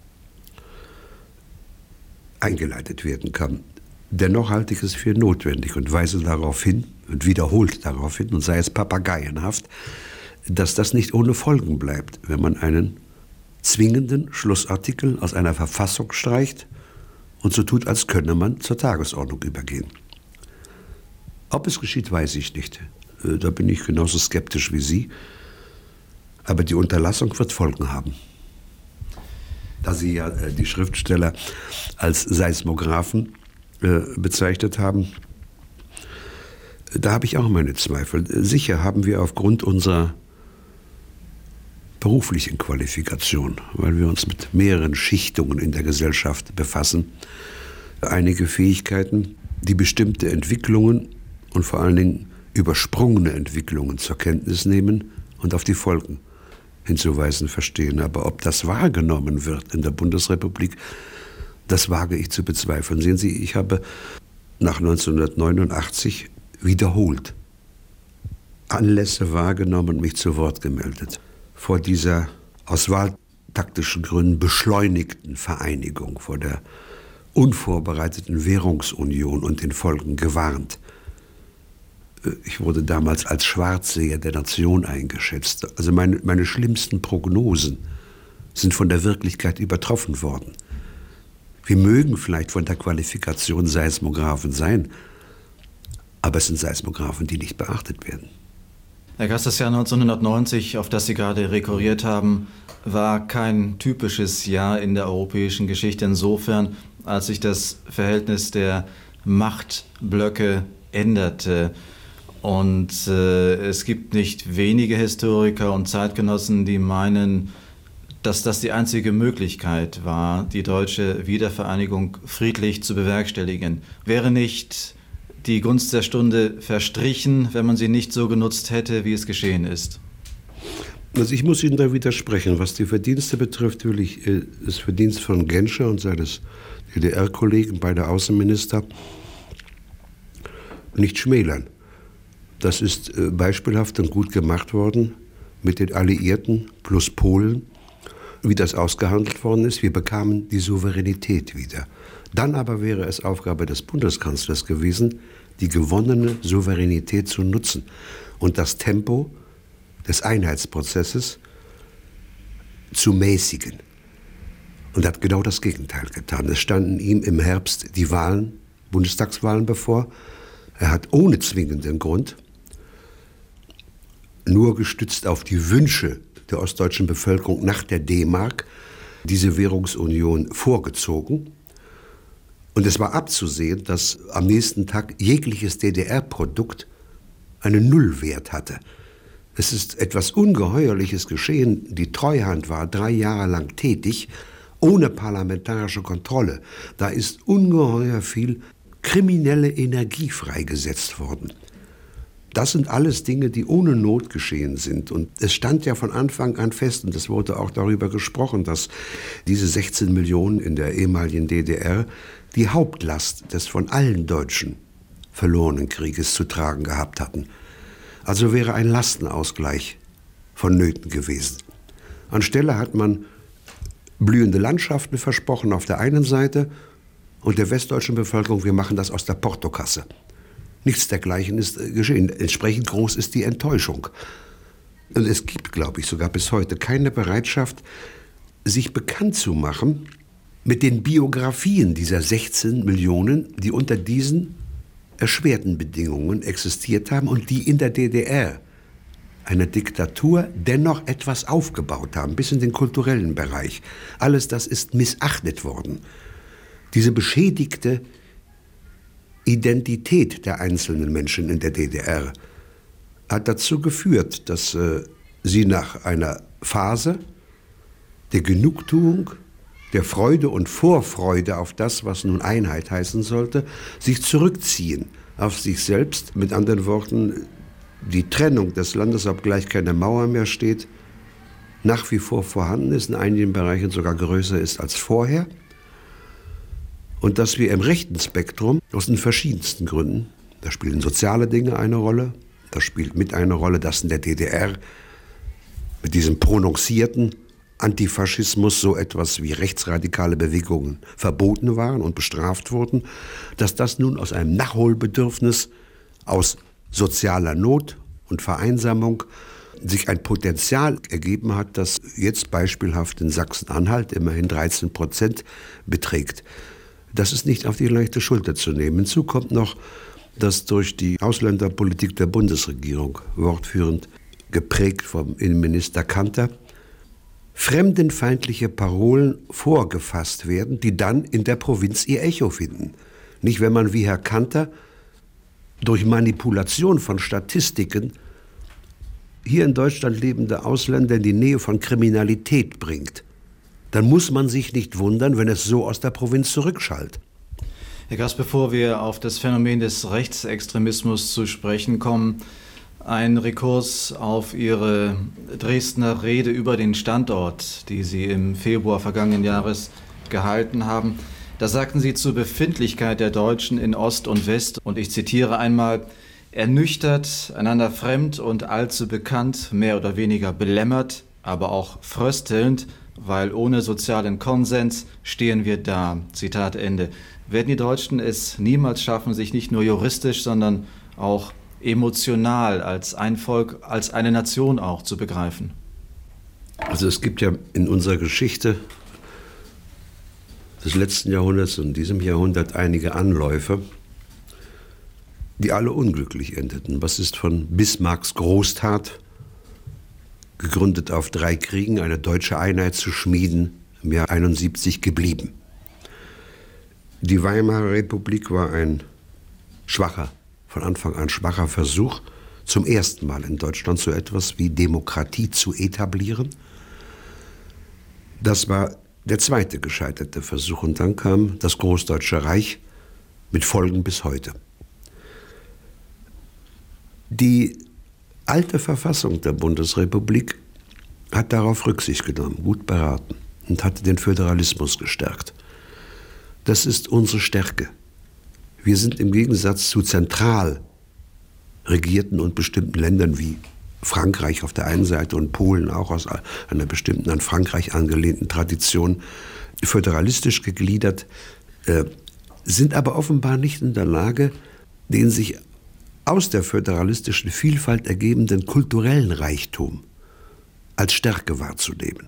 eingeleitet werden kann. Dennoch halte ich es für notwendig und weise darauf hin und wiederholt darauf hin, und sei es papageienhaft, dass das nicht ohne Folgen bleibt, wenn man einen zwingenden Schlussartikel aus einer Verfassung streicht und so tut, als könne man zur Tagesordnung übergehen. Ob es geschieht, weiß ich nicht. Da bin ich genauso skeptisch wie Sie. Aber die Unterlassung wird Folgen haben. Da Sie ja die Schriftsteller als Seismographen bezeichnet haben, da habe ich auch meine Zweifel. Sicher haben wir aufgrund unserer beruflichen Qualifikation, weil wir uns mit mehreren Schichtungen in der Gesellschaft befassen, einige Fähigkeiten, die bestimmte Entwicklungen und vor allen Dingen übersprungene Entwicklungen zur Kenntnis nehmen und auf die Folgen hinzuweisen verstehen. Aber ob das wahrgenommen wird in der Bundesrepublik, das wage ich zu bezweifeln. Sehen Sie, ich habe nach neunzehnhundertneunundachtzig wiederholt Anlässe wahrgenommen und mich zu Wort gemeldet. Vor dieser aus wahltaktischen Gründen beschleunigten Vereinigung, vor der unvorbereiteten Währungsunion und den Folgen gewarnt. Ich wurde damals als Schwarzseher der Nation eingeschätzt. Also meine, meine schlimmsten Prognosen sind von der Wirklichkeit übertroffen worden. Wir mögen vielleicht von der Qualifikation Seismographen sein, aber es sind Seismographen, die nicht beachtet werden. Herr Grass, das Jahr neunzehnhundertneunzig, auf das Sie gerade rekurriert haben, war kein typisches Jahr in der europäischen Geschichte insofern, als sich das Verhältnis der Machtblöcke änderte. Und äh, es gibt nicht wenige Historiker und Zeitgenossen, die meinen, dass das die einzige Möglichkeit war, die deutsche Wiedervereinigung friedlich zu bewerkstelligen. Wäre nicht die Gunst der Stunde verstrichen, wenn man sie nicht so genutzt hätte, wie es geschehen ist? Also ich muss Ihnen da widersprechen. Was die Verdienste betrifft, will ich äh, das Verdienst von Genscher und seines D D R-Kollegen, beider Außenminister, nicht schmälern. Das ist äh, beispielhaft und gut gemacht worden mit den Alliierten plus Polen, wie das ausgehandelt worden ist. Wir bekamen die Souveränität wieder. Dann aber wäre es Aufgabe des Bundeskanzlers gewesen, die gewonnene Souveränität zu nutzen und das Tempo des Einheitsprozesses zu mäßigen. Und er hat genau das Gegenteil getan. Es standen ihm im Herbst die Wahlen, Bundestagswahlen bevor. Er hat ohne zwingenden Grund, nur gestützt auf die Wünsche der ostdeutschen Bevölkerung nach der D-Mark, diese Währungsunion vorgezogen. Und es war abzusehen, dass am nächsten Tag jegliches D D R-Produkt einen Nullwert hatte. Es ist etwas Ungeheuerliches geschehen. Die Treuhand war drei Jahre lang tätig, ohne parlamentarische Kontrolle. Da ist ungeheuer viel kriminelle Energie freigesetzt worden. Das sind alles Dinge, die ohne Not geschehen sind. Und es stand ja von Anfang an fest, und es wurde auch darüber gesprochen, dass diese sechzehn Millionen in der ehemaligen D D R die Hauptlast des von allen Deutschen verlorenen Krieges zu tragen gehabt hatten. Also wäre ein Lastenausgleich vonnöten gewesen. Anstelle hat man blühende Landschaften versprochen auf der einen Seite und der westdeutschen Bevölkerung, wir machen das aus der Portokasse. Nichts dergleichen ist geschehen. Entsprechend groß ist die Enttäuschung. Und es gibt, glaube ich, sogar bis heute keine Bereitschaft, sich bekannt zu machen mit den Biografien dieser sechzehn Millionen, die unter diesen erschwerten Bedingungen existiert haben und die in der D D R eine Diktatur dennoch etwas aufgebaut haben, bis in den kulturellen Bereich. Alles das ist missachtet worden. Diese beschädigte Identität der einzelnen Menschen in der D D R hat dazu geführt, dass äh, sie nach einer Phase der Genugtuung, der Freude und Vorfreude auf das, was nun Einheit heißen sollte, sich zurückziehen auf sich selbst. Mit anderen Worten, die Trennung des Landes, obgleich keine Mauer mehr steht, nach wie vor vorhanden ist, in einigen Bereichen sogar größer ist als vorher. Und dass wir im rechten Spektrum aus den verschiedensten Gründen, da spielen soziale Dinge eine Rolle, da spielt mit eine Rolle, dass in der D D R mit diesem prononcierten Antifaschismus so etwas wie rechtsradikale Bewegungen verboten waren und bestraft wurden, dass das nun aus einem Nachholbedürfnis, aus sozialer Not und Vereinsamung sich ein Potenzial ergeben hat, das jetzt beispielhaft in Sachsen-Anhalt immerhin dreizehn Prozent beträgt. Das ist nicht auf die leichte Schulter zu nehmen. Hinzu kommt noch, dass durch die Ausländerpolitik der Bundesregierung, wortführend geprägt vom Innenminister Kanter, fremdenfeindliche Parolen vorgefasst werden, die dann in der Provinz ihr Echo finden. Nicht, wenn man wie Herr Kanter durch Manipulation von Statistiken hier in Deutschland lebende Ausländer in die Nähe von Kriminalität bringt, dann muss man sich nicht wundern, wenn es so aus der Provinz zurückschallt. Herr Grass, bevor wir auf das Phänomen des Rechtsextremismus zu sprechen kommen, ein Rekurs auf Ihre Dresdner Rede über den Standort, die Sie im Februar vergangenen Jahres gehalten haben. Da sagten Sie zur Befindlichkeit der Deutschen in Ost und West, und ich zitiere einmal: ernüchtert, einander fremd und allzu bekannt, mehr oder weniger belämmert, aber auch fröstelnd, weil ohne sozialen Konsens stehen wir da. Zitat Ende. Werden die Deutschen es niemals schaffen, sich nicht nur juristisch, sondern auch emotional als ein Volk, als eine Nation auch zu begreifen? Also es gibt ja in unserer Geschichte des letzten Jahrhunderts und diesem Jahrhundert einige Anläufe, die alle unglücklich endeten. Was ist von Bismarcks Großtat, gegründet auf drei Kriegen, eine deutsche Einheit zu schmieden, im Jahr einundsiebzig geblieben? Die Weimarer Republik war ein schwacher, von Anfang an schwacher Versuch, zum ersten Mal in Deutschland so etwas wie Demokratie zu etablieren. Das war der zweite gescheiterte Versuch. Und dann kam das Großdeutsche Reich mit Folgen bis heute. Die alte Verfassung der Bundesrepublik hat darauf Rücksicht genommen, gut beraten, und hatte den Föderalismus gestärkt. Das ist unsere Stärke. Wir sind im Gegensatz zu zentral regierten und bestimmten Ländern wie Frankreich auf der einen Seite und Polen auch aus einer bestimmten an Frankreich angelehnten Tradition föderalistisch gegliedert, äh, sind aber offenbar nicht in der Lage, den sich aus der föderalistischen Vielfalt ergebenden kulturellen Reichtum als Stärke wahrzunehmen.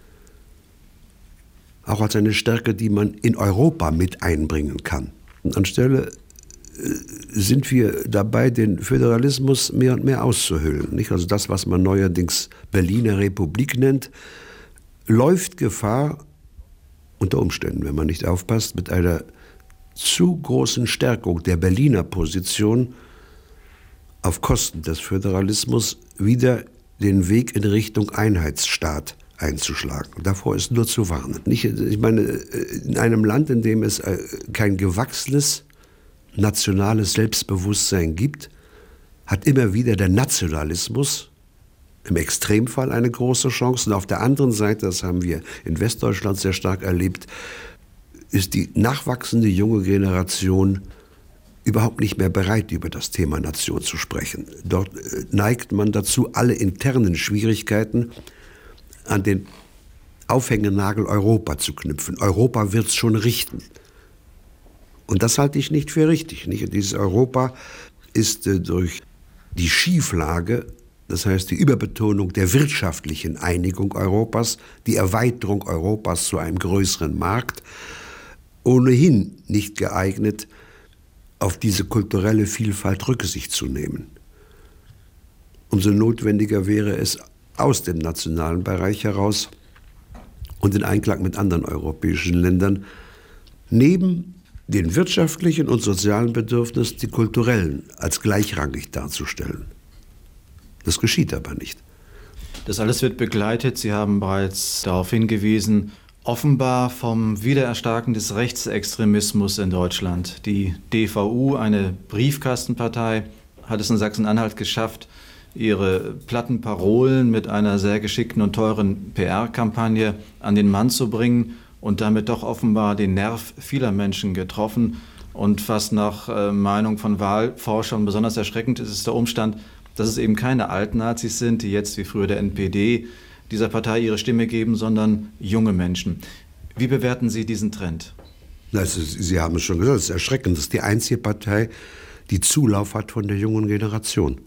Auch als eine Stärke, die man in Europa mit einbringen kann. Und anstelle sind wir dabei, den Föderalismus mehr und mehr auszuhöhlen. Nicht? Also das, was man neuerdings Berliner Republik nennt, läuft Gefahr, unter Umständen, wenn man nicht aufpasst, mit einer zu großen Stärkung der Berliner Position auf Kosten des Föderalismus wieder den Weg in Richtung Einheitsstaat einzuschlagen. Davor ist nur zu warnen. Nicht, ich meine, in einem Land, in dem es kein gewachsenes nationales Selbstbewusstsein gibt, hat immer wieder der Nationalismus im Extremfall eine große Chance. Und auf der anderen Seite, das haben wir in Westdeutschland sehr stark erlebt, ist die nachwachsende junge Generation überhaupt nicht mehr bereit, über das Thema Nation zu sprechen. Dort neigt man dazu, alle internen Schwierigkeiten an den Aufhängenagel Europa zu knüpfen. Europa wird es schon richten. Und das halte ich nicht für richtig. Nicht? Dieses Europa ist äh, durch die Schieflage, das heißt die Überbetonung der wirtschaftlichen Einigung Europas, die Erweiterung Europas zu einem größeren Markt, ohnehin nicht geeignet, auf diese kulturelle Vielfalt Rücksicht zu nehmen. Umso notwendiger wäre es, aus dem nationalen Bereich heraus und in Einklang mit anderen europäischen Ländern neben den wirtschaftlichen und sozialen Bedürfnissen die kulturellen als gleichrangig darzustellen. Das geschieht aber nicht. Das alles wird begleitet, Sie haben bereits darauf hingewiesen, offenbar vom Wiedererstarken des Rechtsextremismus in Deutschland. Die D V U, eine Briefkastenpartei, hat es in Sachsen-Anhalt geschafft, ihre platten Parolen mit einer sehr geschickten und teuren P R-Kampagne an den Mann zu bringen und damit doch offenbar den Nerv vieler Menschen getroffen. Und fast nach äh, Meinung von Wahlforschern besonders erschreckend ist es der Umstand, dass es eben keine Altnazis sind, die jetzt wie früher der N P D dieser Partei ihre Stimme geben, sondern junge Menschen. Wie bewerten Sie diesen Trend? Das ist, Sie haben es schon gesagt, es ist erschreckend. Das ist die einzige Partei, die Zulauf hat von der jungen Generation.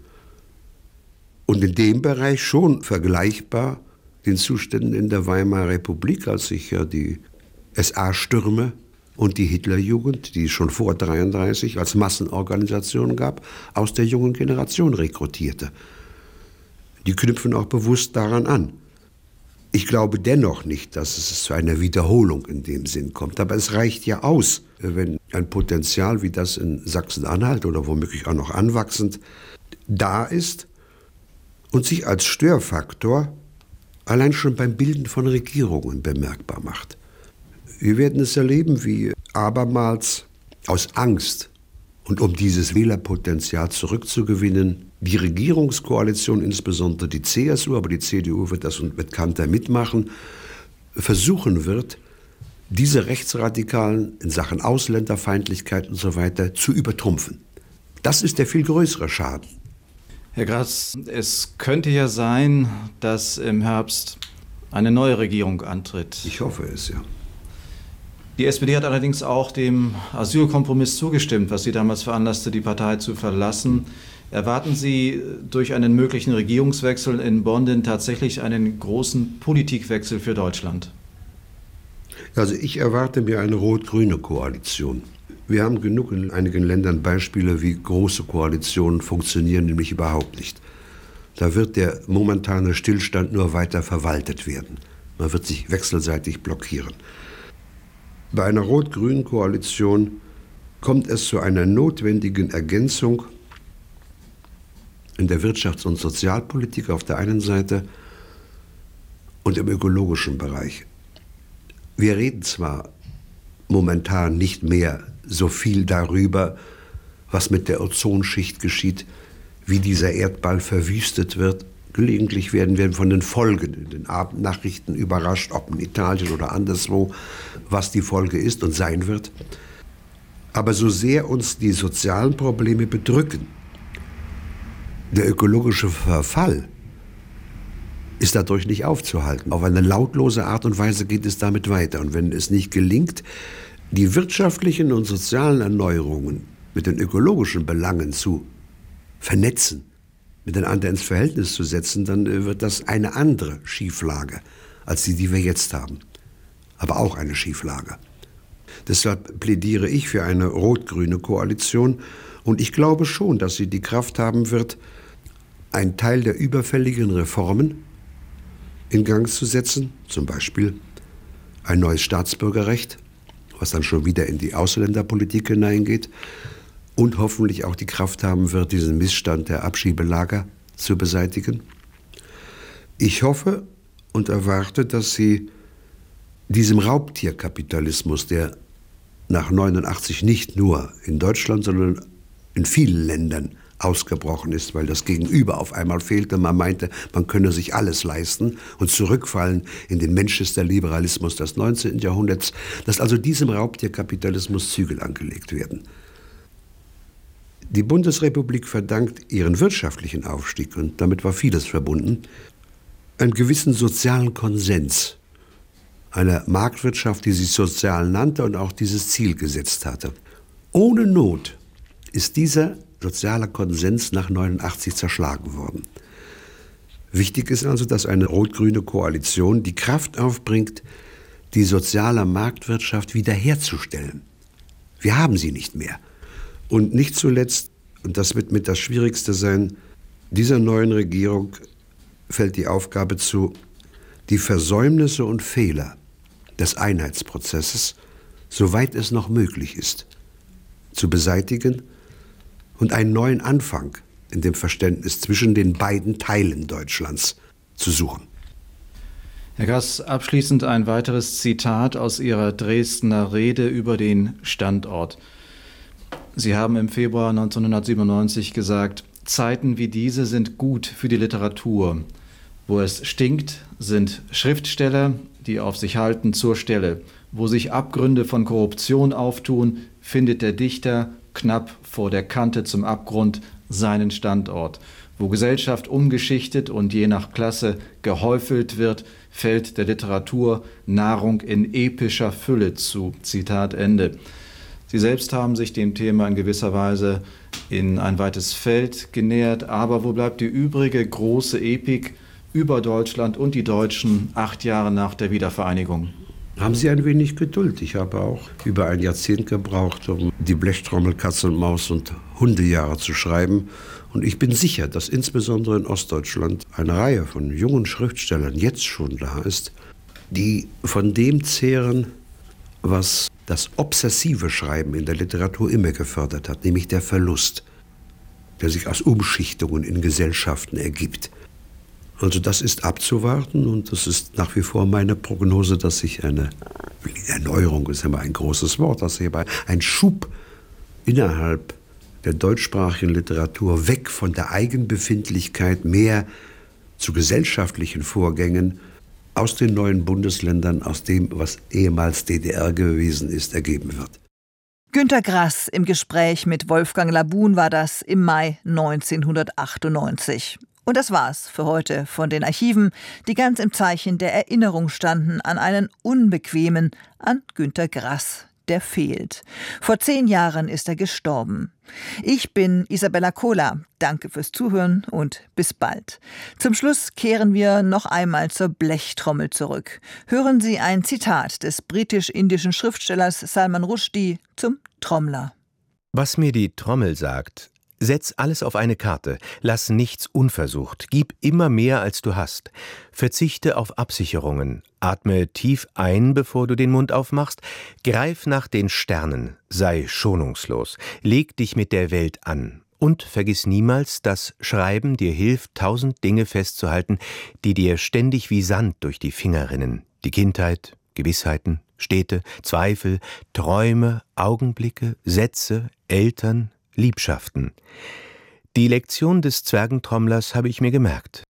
Und in dem Bereich schon vergleichbar den Zuständen in der Weimarer Republik, als sich ja die S A-Stürme und die Hitlerjugend, die es schon vor dreiunddreißig als Massenorganisation gab, aus der jungen Generation rekrutierte. Die knüpfen auch bewusst daran an. Ich glaube dennoch nicht, dass es zu einer Wiederholung in dem Sinn kommt. Aber es reicht ja aus, wenn ein Potenzial wie das in Sachsen-Anhalt oder womöglich auch noch anwachsend da ist und sich als Störfaktor allein schon beim Bilden von Regierungen bemerkbar macht. Wir werden es erleben, wie abermals aus Angst und um dieses Wählerpotenzial zurückzugewinnen, die Regierungskoalition, insbesondere die C S U, aber die C D U wird das mit Kanter mitmachen, versuchen wird, diese Rechtsradikalen in Sachen Ausländerfeindlichkeit und so weiter zu übertrumpfen. Das ist der viel größere Schaden. Herr Grass, es könnte ja sein, dass im Herbst eine neue Regierung antritt. Ich hoffe es, ja. Die S P D hat allerdings auch dem Asylkompromiss zugestimmt, was sie damals veranlasste, die Partei zu verlassen. Erwarten Sie durch einen möglichen Regierungswechsel in Bonn denn tatsächlich einen großen Politikwechsel für Deutschland? Also ich erwarte mir eine rot-grüne Koalition. Wir haben genug in einigen Ländern Beispiele, wie große Koalitionen funktionieren, nämlich überhaupt nicht. Da wird der momentane Stillstand nur weiter verwaltet werden. Man wird sich wechselseitig blockieren. Bei einer rot-grünen Koalition kommt es zu einer notwendigen Ergänzung in der Wirtschafts- und Sozialpolitik auf der einen Seite und im ökologischen Bereich. Wir reden zwar momentan nicht mehr so viel darüber, was mit der Ozonschicht geschieht, wie dieser Erdball verwüstet wird. Gelegentlich werden wir von den Folgen in den Abendnachrichten überrascht, ob in Italien oder anderswo, was die Folge ist und sein wird. Aber so sehr uns die sozialen Probleme bedrücken, der ökologische Verfall ist dadurch nicht aufzuhalten. Auf eine lautlose Art und Weise geht es damit weiter. Und wenn es nicht gelingt, die wirtschaftlichen und sozialen Erneuerungen mit den ökologischen Belangen zu vernetzen, miteinander ins Verhältnis zu setzen, dann wird das eine andere Schieflage als die, die wir jetzt haben. Aber auch eine Schieflage. Deshalb plädiere ich für eine rot-grüne Koalition und ich glaube schon, dass sie die Kraft haben wird, einen Teil der überfälligen Reformen in Gang zu setzen, zum Beispiel ein neues Staatsbürgerrecht, was dann schon wieder in die Ausländerpolitik hineingeht, und hoffentlich auch die Kraft haben wird, diesen Missstand der Abschiebelager zu beseitigen. Ich hoffe und erwarte, dass sie diesem Raubtierkapitalismus, der nach neunundachtzig nicht nur in Deutschland, sondern in vielen Ländern ausgebrochen ist, weil das Gegenüber auf einmal fehlte. Man meinte, man könne sich alles leisten und zurückfallen in den Manchester-Liberalismus des neunzehnten Jahrhunderts, dass also diesem Raubtierkapitalismus Zügel angelegt werden. Die Bundesrepublik verdankt ihren wirtschaftlichen Aufstieg, und damit war vieles verbunden, einen gewissen sozialen Konsens. Eine Marktwirtschaft, die sich sozial nannte und auch dieses Ziel gesetzt hatte. Ohne Not ist dieser soziale Konsens nach neunundachtzig zerschlagen worden. Wichtig ist also, dass eine rot-grüne Koalition die Kraft aufbringt, die soziale Marktwirtschaft wiederherzustellen. Wir haben sie nicht mehr. Und nicht zuletzt, und das wird mit das Schwierigste sein, dieser neuen Regierung fällt die Aufgabe zu, die Versäumnisse und Fehler des Einheitsprozesses, soweit es noch möglich ist, zu beseitigen und einen neuen Anfang in dem Verständnis zwischen den beiden Teilen Deutschlands zu suchen. Herr Grass, abschließend ein weiteres Zitat aus Ihrer Dresdner Rede über den Standort. Sie haben im Februar neunzehnhundertsiebenundneunzig gesagt, Zeiten wie diese sind gut für die Literatur. Wo es stinkt, sind Schriftsteller, die auf sich halten, zur Stelle. Wo sich Abgründe von Korruption auftun, findet der Dichter knapp vor der Kante zum Abgrund seinen Standort. Wo Gesellschaft umgeschichtet und je nach Klasse gehäufelt wird, fällt der Literatur Nahrung in epischer Fülle zu. Zitat Ende. Sie selbst haben sich dem Thema in gewisser Weise in ein weites Feld genähert, aber wo bleibt die übrige große Epik über Deutschland und die Deutschen acht Jahre nach der Wiedervereinigung? Haben Sie ein wenig Geduld. Ich habe auch über ein Jahrzehnt gebraucht, um die Blechtrommel, Katz und Maus und Hundejahre zu schreiben. Und ich bin sicher, dass insbesondere in Ostdeutschland eine Reihe von jungen Schriftstellern jetzt schon da ist, die von dem zehren, was das obsessive Schreiben in der Literatur immer gefördert hat, nämlich der Verlust, der sich aus Umschichtungen in Gesellschaften ergibt. Also das ist abzuwarten, und das ist nach wie vor meine Prognose, dass sich eine Erneuerung, ist immer ein großes Wort, dass sich ein Schub innerhalb der deutschsprachigen Literatur weg von der Eigenbefindlichkeit mehr zu gesellschaftlichen Vorgängen aus den neuen Bundesländern, aus dem, was ehemals D D R gewesen ist, ergeben wird. Günter Grass im Gespräch mit Wolfgang Labun war das im Mai neunzehnhundertachtundneunzig. Und das war's für heute von den Archiven, die ganz im Zeichen der Erinnerung standen an einen unbequemen, an Günter Grass, der fehlt. Vor zehn Jahren ist er gestorben. Ich bin Isabella Kohler. Danke fürs Zuhören und bis bald. Zum Schluss kehren wir noch einmal zur Blechtrommel zurück. Hören Sie ein Zitat des britisch-indischen Schriftstellers Salman Rushdie zum Trommler. Was mir die Trommel sagt: Setz alles auf eine Karte, lass nichts unversucht, gib immer mehr, als du hast. Verzichte auf Absicherungen, atme tief ein, bevor du den Mund aufmachst, greif nach den Sternen, sei schonungslos, leg dich mit der Welt an. Und vergiss niemals, dass Schreiben dir hilft, tausend Dinge festzuhalten, die dir ständig wie Sand durch die Finger rinnen. Die Kindheit, Gewissheiten, Städte, Zweifel, Träume, Augenblicke, Sätze, Eltern, Liebschaften. Die Lektion des Zwergentrommlers habe ich mir gemerkt.